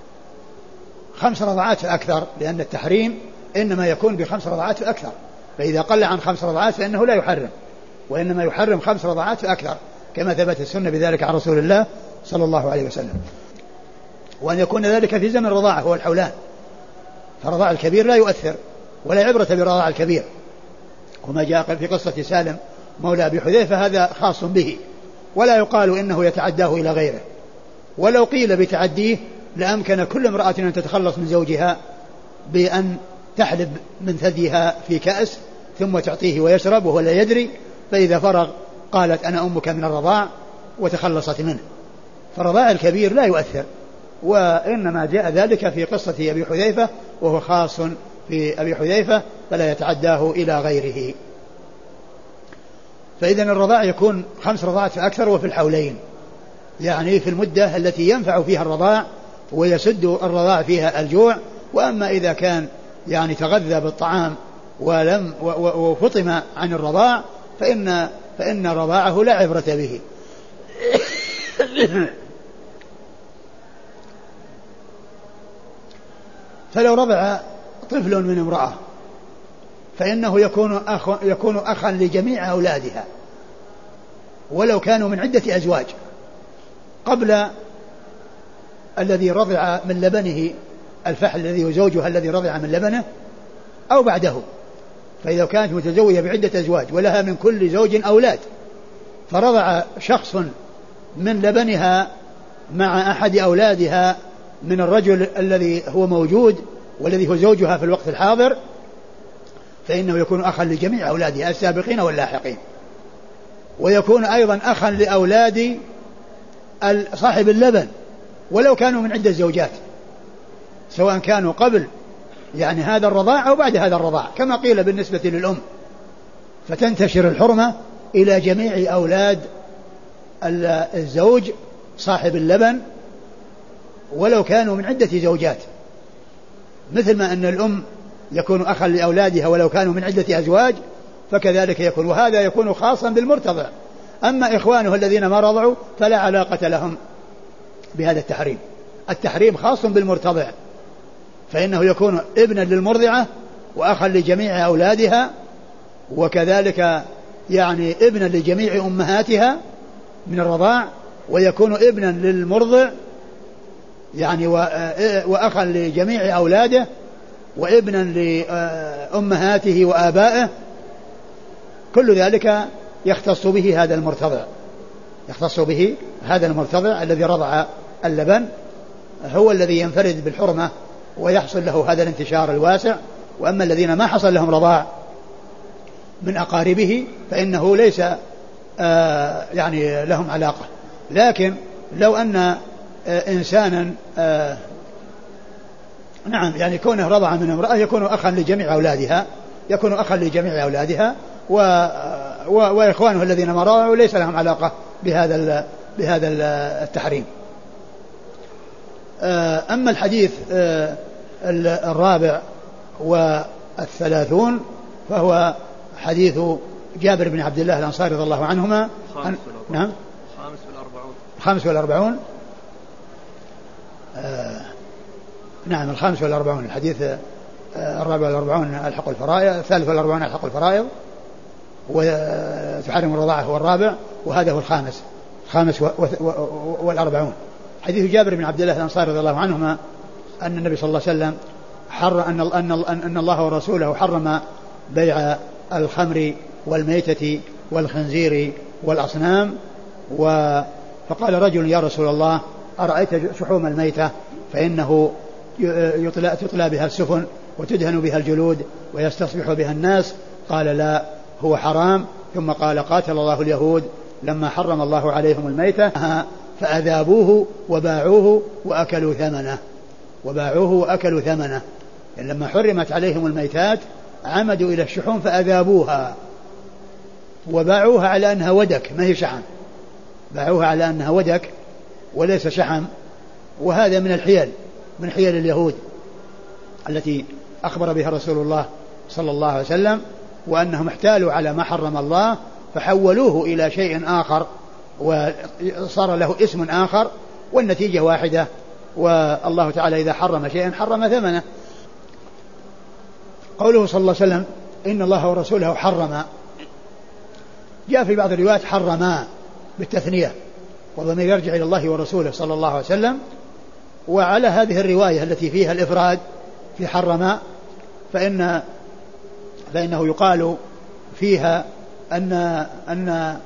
5 رضعات فأكثر، لأن التحريم إنما يكون ب5 رضعات فأكثر، فإذا قل عن 5 رضعات فإنه لا يحرم، وإنما يحرم 5 رضعات فأكثر كما ثبت السنة بذلك عن رسول الله صلى الله عليه وسلم. وأن يكون ذلك في زمن الرضاعة هو الحولان، فرضاع الكبير لا يؤثر ولا عبرة برضاع الكبير، وما جاء في قصة سالم مولى أبي حذيفة هذا خاص به ولا يقال إنه يتعداه إلى غيره. ولو قيل بتعديه لأمكن كل امرأة أن تتخلص من زوجها بأن تحلب من ثديها في كأس ثم تعطيه ويشرب وهو لا يدري، فإذا فرغ قالت أنا أمك من الرضاع وتخلصت منه. فرضاع الكبير لا يؤثر، وإنما جاء ذلك في قصة أبي حذيفة وهو خاص في أبي حذيفة فلا يتعداه إلى غيره. فإذا الرضاع يكون 5 رضاعات فأكثر وفي الحولين، يعني في المدة التي ينفع فيها الرضاع ويسد الرضاع فيها الجوع. وأما إذا كان يعني تغذى بالطعام وفطم عن الرضاع فإن رضاعه لا عبرة به. فلو رضع طفل من امرأة فإنه يكون أخا لجميع أولادها ولو كانوا من عدة أزواج، قبل الذي رضع من لبنه الفحل الذي وزوجها الذي رضع من لبنه أو بعده. فإذا كانت متزوجة بعدة أزواج ولها من كل زوج أولاد فرضع شخص من لبنها مع أحد أولادها من الرجل الذي هو موجود والذي هو زوجها في الوقت الحاضر فإنه يكون أخا لجميع أولادها السابقين واللاحقين، ويكون أيضا أخا لأولاد صاحب اللبن ولو كانوا من عدة زوجات، سواء كانوا قبل يعني هذا الرضاع أو بعد هذا الرضاع، كما قيل بالنسبة للأم، فتنتشر الحرمة إلى جميع أولاد الزوج صاحب اللبن ولو كانوا من عدة زوجات، مثل ما أن الأم يكون أخا لأولادها ولو كانوا من عدة أزواج فكذلك يكون، وهذا يكون خاصا بالمرتضع. أما إخوانه الذين ما رضعوا فلا علاقة لهم بهذا التحريم، التحريم خاص بالمرتضع، فإنه يكون ابنا للمرضعة وأخا لجميع أولادها، وكذلك يعني ابنا لجميع أمهاتها من الرضاع، ويكون ابنا للمرضع يعني وأخا لجميع أولاده وابنا لأمهاته وآبائه، كل ذلك يختص به هذا المرتضع، يختص به هذا المرتضع الذي رضع اللبن، هو الذي ينفرد بالحرمة ويحصل له هذا الانتشار الواسع. وأما الذين ما حصل لهم رضاع من أقاربه فإنه ليس يعني لهم علاقة. لكن لو أن إنسانا نعم يعني كونه رضع من امرأة يكون أخا لجميع أولادها، يكون أخا لجميع أولادها وإخوانه الذين ما رضعوا ليس لهم علاقة بهذا التحريم. أما الحديث الرابع والثلاثون فهو حديث جابر بن عبد الله الأنصاري رضي الله عنهما. نعم الخامس والأربعون. نعم الخامس والأربعون، الحديث الرابع والأربعون ألحق الفرائض، الثالث والأربعون ألحق الفرائض وتحرم الرضاعة هو الرابع، وهذا هو الخامس والأربعون. حديث جابر بن عبد الله الأنصاري رضي الله عنهما أن النبي صلى الله عليه وسلم أن الله ورسوله حرم بيع الخمر والميتة والخنزير والأصنام. فقال رجل يا رسول الله أرأيت شحوم الميتة فإنه تطلى بها السفن وتدهن بها الجلود ويستصبح بها الناس، قال لا هو حرام. ثم قال قاتل الله اليهود لما حرم الله عليهم الميتة فأذابوه وباعوه وأكلوا ثمنه. يعني لما حرمت عليهم الميتات عمدوا إلى الشحوم فأذابوها وباعوها على أنها ودك ما هي شحم، باعوها على أنها ودك وليس شحم. وهذا من الحيل، من حيل اليهود التي أخبر بها رسول الله صلى الله عليه وسلم، وأنهم احتالوا على ما حرم الله فحولوه إلى شيء آخر وصار له اسم آخر والنتيجة واحدة. والله تعالى إذا حرم شيئا حرم ثمنه. قوله صلى الله عليه وسلم إن الله ورسوله حرم، جاء في بعض الروايات حرما بالتثنية والضمير يرجع إلى الله ورسوله صلى الله عليه وسلم. وعلى هذه الرواية التي فيها الإفراد في حرما فإنه يقال فيها أن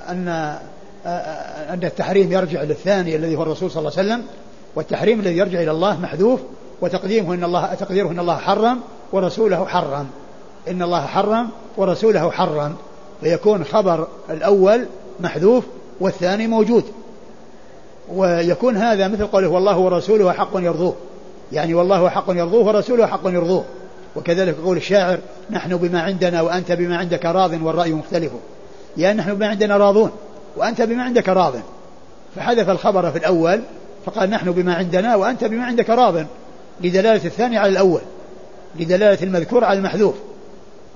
التحريم يرجع للثاني الذي هو الرسول صلى الله عليه وسلم، والتحريم الذي يرجع إلى الله محذوف، وتقديره إن الله حرم ورسوله حرم، إن الله حرم ورسوله حرم، فيكون خبر الأول محذوف والثاني موجود. ويكون هذا مثل قوله والله ورسوله حق يرضوه، يعني والله حق يرضوه ورسوله حق يرضوه. وكذلك قول الشاعر نحن بما عندنا وأنت بما عندك راض والرأي مختلف، يعني نحن بما عندنا راضون وأنت بما عندك راض، فحذف الخبر في الأول فقال نحن بما عندنا وأنت بما عندك راض، لدلالة الثاني على الأول، لدلالة المذكور على المحذوف.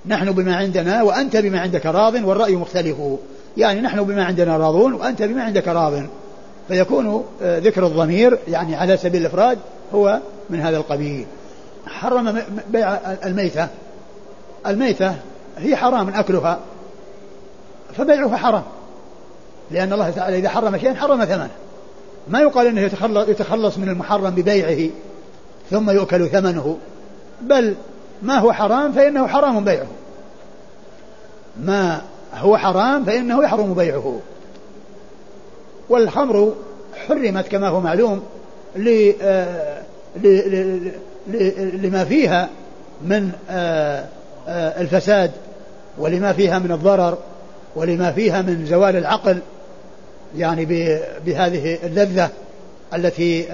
نحن بما عندنا وأنت بما عندك راض والرأي مختلف، يعني نحن بما عندنا راضون وأنت بما عندك راض، فيكون ذكر الضمير يعني على سبيل الإفراد هو من هذا القبيل. حرم بيع الميتة، الميتة هي حرام أكلها فبيعها حرام، لأن الله تعالى إذا حرم شيئا حرم ثمنه، ما يقال أنه يتخلص من المحرم ببيعه ثم يؤكل ثمنه، بل ما هو حرام فإنه حرام بيعه، ما هو حرام فإنه يحرم بيعه. والخمر حرمت كما هو معلوم لما فيها من الفساد ولما فيها من الضرر ولما فيها من زوال العقل، يعني بهذه اللذة التي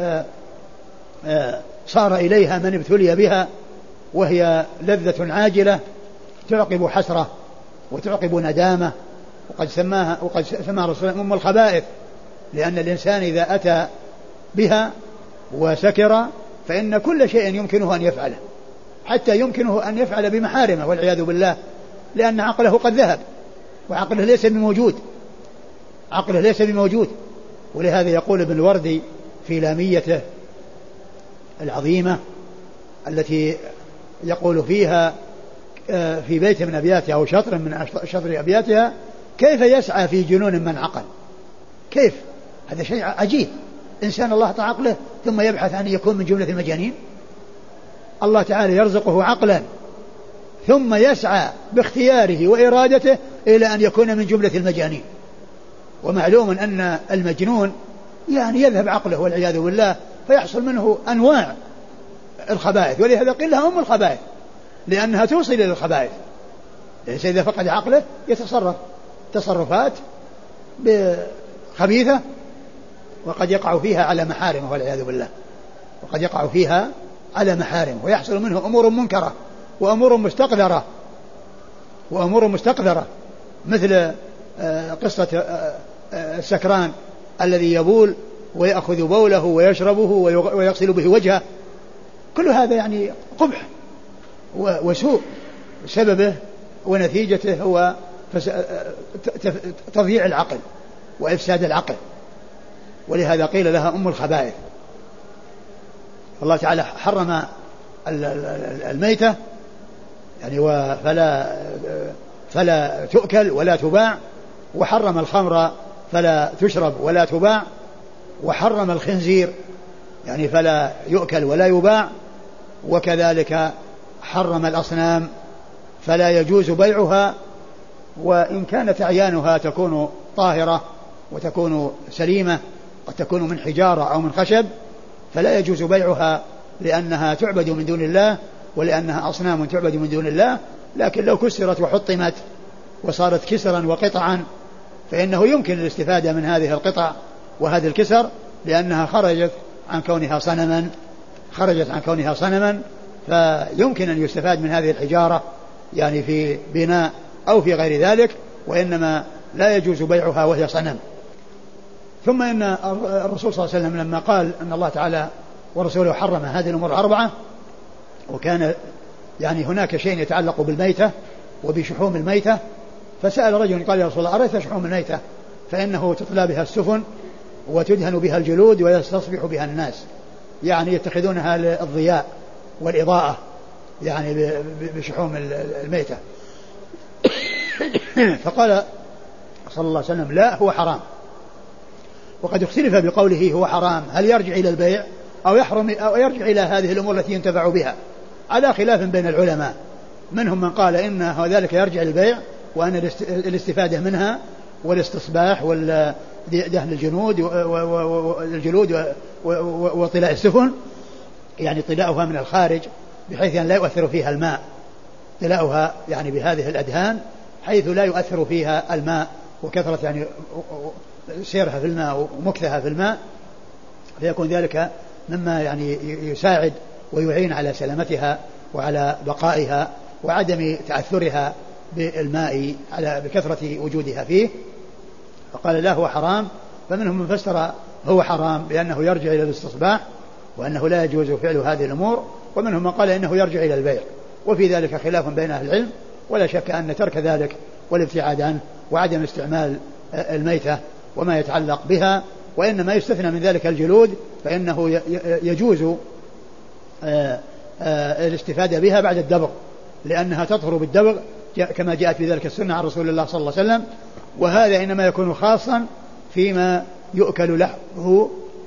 صار إليها من ابتلي بها، وهي لذة عاجلة تعقب حسرة وتعقب ندامة، وقد سماها رسول الله أم الخبائث، لأن الإنسان إذا أتى بها وسكر فإن كل شيء يمكنه أن يفعله، حتى يمكنه أن يفعل بمحارمه والعياذ بالله، لأن عقله قد ذهب وعقله ليس بموجود، عقله ليس بموجود. ولهذا يقول ابن الوردي في لاميته العظيمة التي يقول فيها في بيت من أبياتها أو شطر من شطر أبياتها: كيف يسعى في جنون من عقل؟ كيف؟ هذا شيء عجيب، إنسان الله أعطى عقله ثم يبحث عن يكون من جملة المجانين. الله تعالى يرزقه عقلا ثم يسعى باختياره وإرادته إلى أن يكون من جملة المجانين. ومعلوم أن المجنون يعني يذهب عقله والعياذ بالله، فيحصل منه أنواع الخبائث، ولهذا قيل لها أم الخبائث، لأنها توصل إلى الخبائث. الإنسان إذا فقد عقله يتصرف تصرفات خبيثة، وقد يقع فيها على محارمه والعياذ بالله، وقد يقع فيها على محارمه، ويحصل منه أمور منكرة وأمور مستقذرة مثل قصة السكران الذي يبول ويأخذ بوله ويشربه ويغسل به وجهه، كل هذا يعني قبح وسوء، سببه ونتيجته هو تضييع العقل وإفساد العقل، ولهذا قيل لها أم الخبائث. الله تعالى حرم الميتة يعني فلا تؤكل ولا تباع، وحرم الخمر فلا تشرب ولا تباع، وحرم الخنزير يعني فلا يؤكل ولا يباع، وكذلك حرم الأصنام فلا يجوز بيعها، وإن كانت أعيانها تكون طاهرة وتكون سليمة، قد تكون من حجارة أو من خشب، فلا يجوز بيعها لأنها تعبد من دون الله، ولأنها أصنام تعبد من دون الله. لكن لو كسرت وحطمت وصارت كسرا وقطعا فإنه يمكن الاستفادة من هذه القطع وهذه الكسر، لأنها خرجت عن كونها صنما، فيمكن أن يستفاد من هذه الحجارة يعني في بناء أو في غير ذلك، وإنما لا يجوز بيعها وهي صنم. ثم إن الرسول صلى الله عليه وسلم لما قال أن الله تعالى ورسوله حرم هذه الأمور الأربعة، وكان يعني هناك شيء يتعلق بالميتة وبشحوم الميتة، فسأل رجل قال: يا رسول الله أريت شحوم الميتة فإنه تطلى بها السفن وتدهن بها الجلود ويستصبح بها الناس، يعني يتخذونها للضياء والإضاءة يعني بشحوم الميتة. فقال صلى الله عليه وسلم: لا، هو حرام. وقد اختلف بقوله هو حرام، هل يرجع إلى البيع أو يحرم أو يرجع إلى هذه الأمور التي ينتفع بها، على خلاف بين العلماء. منهم من قال إن ذلك يرجع للبيع، وأن الاستفادة منها والاستصباح ودهن الجلود وطلاء السفن، يعني طلاؤها من الخارج بحيث أن لا يؤثر فيها الماء، طلاؤها يعني بهذه الأدهان حيث لا يؤثر فيها الماء، وكثرة يعني سيرها في الماء ومكثها في الماء، فيكون ذلك مما يعني يساعد ويعين على سلامتها وعلى بقائها وعدم تأثرها بالماء بكثرة وجودها فيه. فقال: لا، هو حرام. فمنهم من فسر هو حرام بأنه يرجع إلى الاستصباح وأنه لا يجوز فعل هذه الأمور، ومنهم من قال إنه يرجع إلى البيع، وفي ذلك خلاف بين أهل العلم، ولا شك أن ترك ذلك والابتعاد عنه وعدم استعمال الميتة وما يتعلق بها، وإنما يستثنى من ذلك الجلود، فإنه يجوز الاستفادة بها بعد الدبغ، لأنها تطهر بالدبغ كما جاءت في ذلك السنة عن رسول الله صلى الله عليه وسلم. وهذا إنما يكون خاصا فيما يؤكل لحمه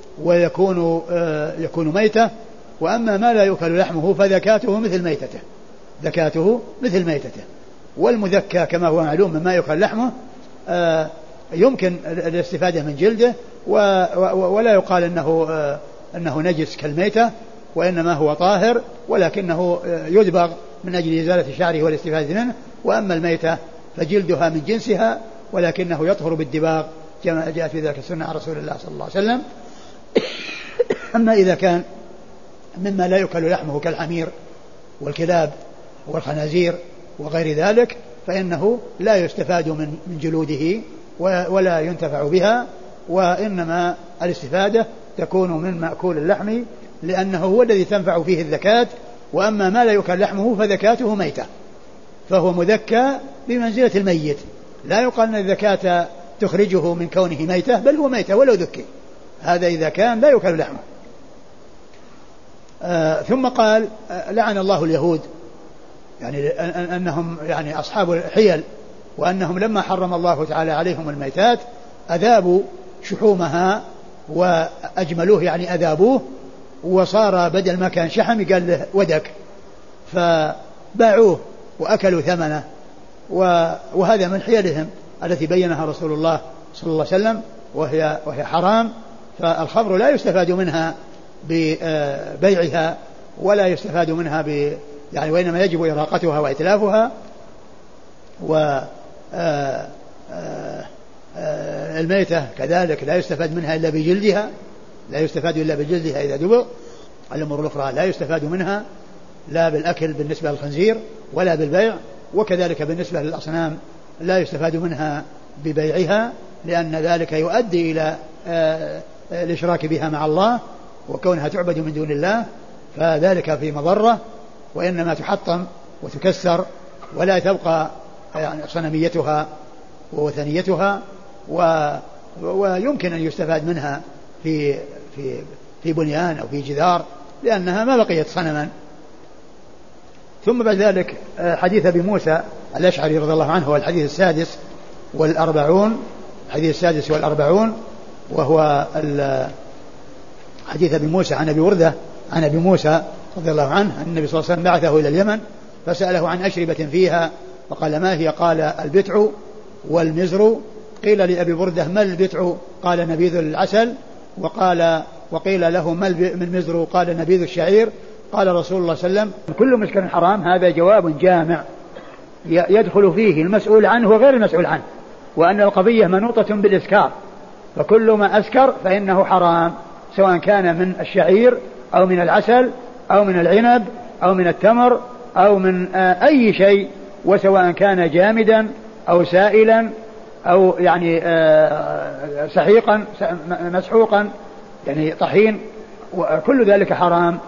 ويكون ميتة. وأما ما لا يؤكل لحمه فذكاته مثل ميتته، ذكاته مثل ميتته. والمذكى كما هو معلوم مما يؤكل لحمه يمكن الاستفادة من جلده، ولا يقال أنه نجس كالميتة، وإنما هو طاهر، ولكنه يدبغ من أجل إزالة شعره والاستفادة منه. وأما الميتة فجلدها من جنسها، ولكنه يطهر بالدباغ كما جاء في ذلك السنة عن رسول الله صلى الله عليه وسلم. أما إذا كان مما لا يؤكل لحمه كالحمير والكلاب والخنازير وغير ذلك فإنه لا يستفاد من جلوده ولا ينتفع بها، وإنما الاستفادة تكون من مأكول اللحم، لأنه هو الذي تنفع فيه الذكاة. وأما ما لا يؤكل لحمه فذكاته ميتة، فهو مذكى بمنزلة الميت، لا يقال أن الذكاة تخرجه من كونه ميتة، بل هو ميتة ولو ذكي، هذا إذا كان لا يؤكل لحمه. ثم قال لعن الله اليهود، يعني أنهم يعني أصحاب الحيل، وأنهم لما حرم الله تعالى عليهم الميتات أذابوا شحومها وأجملوه، يعني أذابوه، وصار بدل ما كان شحم قال له ودك، فباعوه وأكلوا ثمنه. وهذا من حيلهم التي بينها رسول الله صلى الله عليه وسلم، وهي حرام. فالخمر لا يستفاد منها ببيعها ولا يستفاد منها يعني وإنما يجب إراقتها وإتلافها. الميتة كذلك لا يستفاد منها إلا بجلدها، لا يستفاد إلا بجلدها إذا دبغ. الأمور الأخرى لا يستفاد منها لا بالأكل بالنسبة للخنزير ولا بالبيع، وكذلك بالنسبة للأصنام لا يستفاد منها ببيعها، لأن ذلك يؤدي إلى الإشراك بها مع الله وكونها تعبد من دون الله، فذلك في مضرة، وإنما تحطم وتكسر ولا تبقى يعني صنميتها ووثنيتها، ويمكن أن يستفاد منها في بنيان أو في جدار، لأنها ما بقيت صنما. ثم بعد ذلك حديث أبي موسى الأشعري رضي الله عنه، هو الحديث السادس والأربعون، الحديث السادس والأربعون، وهو حديث أبي موسى عن أبي وردة عن أبي موسى رضي الله عنه أن النبي صلى الله عليه وسلم بعثه إلى اليمن فسأله عن أشربة فيها، فقال ما هي؟ قال البتع والمزر. قيل لأبي وردة ما البتع؟ قال نبيذ العسل. وقيل له ما المزر؟ قال نبيذ الشعير. قال رسول الله صلى الله عليه وسلم كل مسكر حرام. هذا جواب جامع يدخل فيه المسؤول عنه وغير المسؤول عنه، وأن القضية منوطة بالإسكار، فكل ما أسكر فإنه حرام، سواء كان من الشعير أو من العسل أو من العنب أو من التمر أو من أي شيء، وسواء كان جامدا أو سائلا أو يعني سحيقا مسحوقا يعني طحين، وكل ذلك حرام،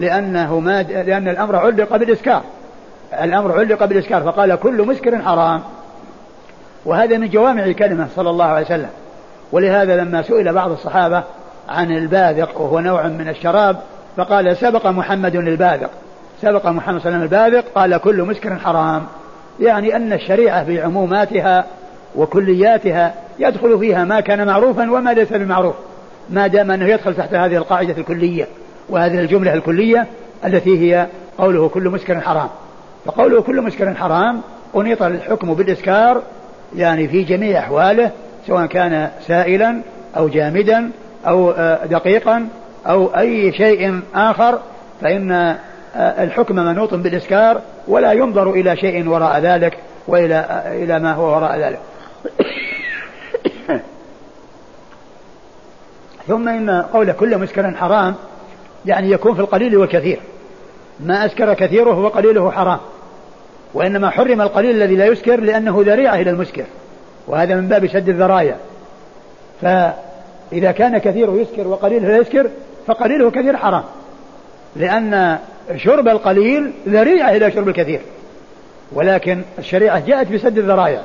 لأن الأمر علق بالإسكار، الأمر علق بالإسكار، فقال كل مسكر حرام. وهذا من جوامع كلمة صلى الله عليه وسلم. ولهذا لما سئل بعض الصحابة عن الباذق وهو نوع من الشراب فقال سبق محمد الباذق، سبق محمد صلى الله عليه وسلم الباذق، قال كل مسكر حرام، يعني أن الشريعة بعموماتها وكلياتها يدخل فيها ما كان معروفا وما ليس بمعروف، ما دام أنه يدخل تحت هذه القاعدة الكلية وهذه الجملة الكلية التي هي قوله كل مسكر حرام. فقوله كل مسكر حرام أنيط الحكم بالإسكار يعني في جميع أحواله، سواء كان سائلا أو جامدا أو دقيقا أو أي شيء آخر، فإن الحكم منوط بالإسكار ولا ينظر إلى شيء وراء ذلك وإلى ما هو وراء ذلك. ثم إن قول كل مسكر حرام يعني يكون في القليل والكثير، ما أسكر كثيره وقليله حرام، وإنما حرم القليل الذي لا يسكر لأنه ذريعة إلى المسكر، وهذا من باب شد الذرايا. فإذا كان كثيره يسكر وقليله لا يسكر فقليله كثير حرام، لأن شرب القليل ذريعة إلى شرب الكثير، ولكن الشريعة جاءت بسد الذرائع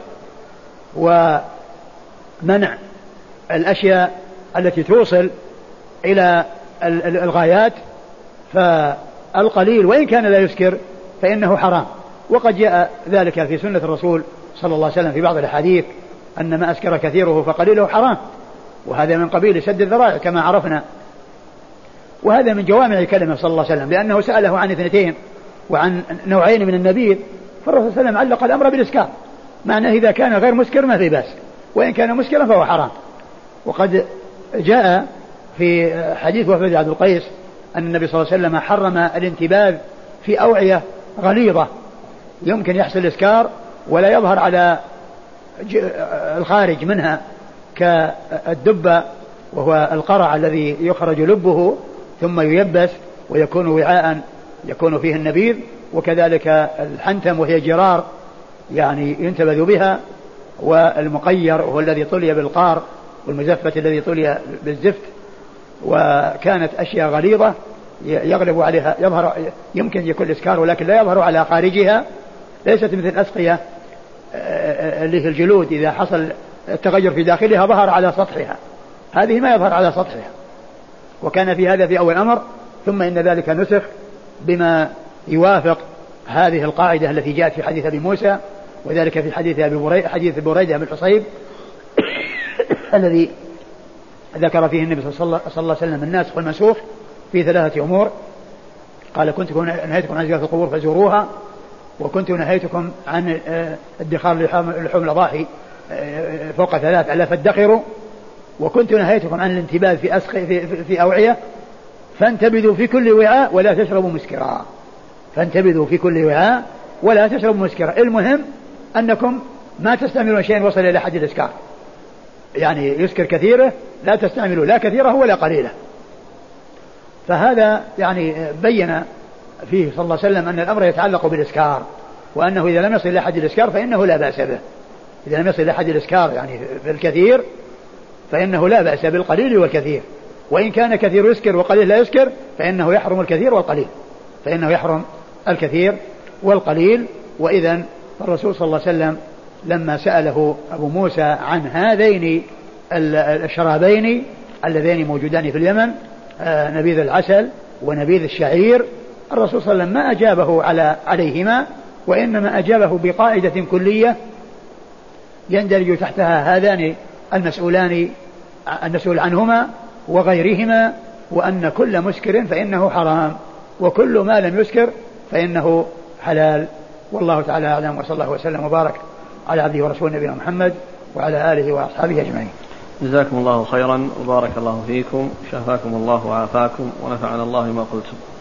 ومنع الأشياء التي توصل إلى الغايات. فالقليل وإن كان لا يسكر فإنه حرام، وقد جاء ذلك في سنة الرسول صلى الله عليه وسلم في بعض الحديث أن ما أسكر كثيره فقليله حرام، وهذا من قبيل سد الذرائع كما عرفنا. وهذا من جوامع كلمة صلى الله عليه وسلم، لأنه سأله عن اثنتين وعن نوعين من النبيذ، فالرسول صلى الله عليه وسلم علق الأمر بالإسكار، معناه إذا كان غير مسكر ما في بأس، وإن كان مسكرا فهو حرام. وقد جاء في حديث وفد عبد القيس أن النبي صلى الله عليه وسلم حرم الانتباذ في أوعية غليظة يمكن يحصل الإسكار ولا يظهر على الخارج منها كالدبة، وهو القرع الذي يخرج لبه ثم ييبس ويكون وعاء يكون فيه النبيذ، وكذلك الحنتم وهي جرار يعني ينتبذ بها، والمقير وهو الذي طلي بالقار، والمزفة الذي طلي بالزفت. وكانت أشياء غليظة يغلب عليها يظهر يمكن يكون إسكار ولكن لا يظهر على خارجها، ليست مثل الأسقية اللي في الجلود إذا حصل التغير في داخلها ظهر على سطحها، هذه ما يظهر على سطحها. وكان في هذا في أول أمر، ثم إن ذلك نسخ بما يوافق هذه القاعدة التي جاءت في حديث أبي موسى، وذلك في حديث بريدة بن الحصيب الذي ذكر فيه النبي صلى الله عليه وسلم الناسخ والمنسوخ في 3 أمور. قال كنت نهيتكم عن زيارة القبور فزوروها، وكنت نهيتكم عن ادخار لحوم الأضاحي فوق 3 ألا فادخروا، وكنت نهيتكم عن الانتباذ في أوعية، فانتبذوا في كل وعاء ولا تشربوا مسكرا. فانتبذوا في كل وعاء ولا تشربوا مسكرا. المهم أنكم ما تستعملون شيئا وصل إلى حد الإسكار، يعني يسكر كثيره لا تستعملوا لا كثيره ولا قليله. فهذا يعني بين فيه صلى الله عليه وسلم أن الأمر يتعلق بالإسكار، وأنه إذا لم يصل إلى حد الإسكار فإنه لا بأس به. إذا لم يصل إلى حد الإسكار يعني في الكثير فإنه لا بأس بالقليل والكثير، وإن كان كثير يسكر وقليل لا يسكر فإنه يحرم الكثير والقليل، فإنه يحرم الكثير والقليل. وإذن الرسول صلى الله عليه وسلم لما سأله أبو موسى عن هذين الشرابين اللذين موجودان في اليمن، نبيذ العسل ونبيذ الشعير، الرسول صلى الله عليه وسلم ما أجابه عليهما، وإنما أجابه بقاعدة كلية يندرج تحتها هذان المسؤول عنهما وغيرهما، وأن كل مسكر فإنه حرام، وكل ما لم يسكر فإنه حلال. والله تعالى أعلم، وصلى الله وسلم وبارك على عبده ورسوله نبينا محمد وعلى آله وأصحابه أجمعين. جزاكم الله خيرا وبارك الله فيكم، شفاكم الله وعافاكم ونفعنا الله ما قلتم.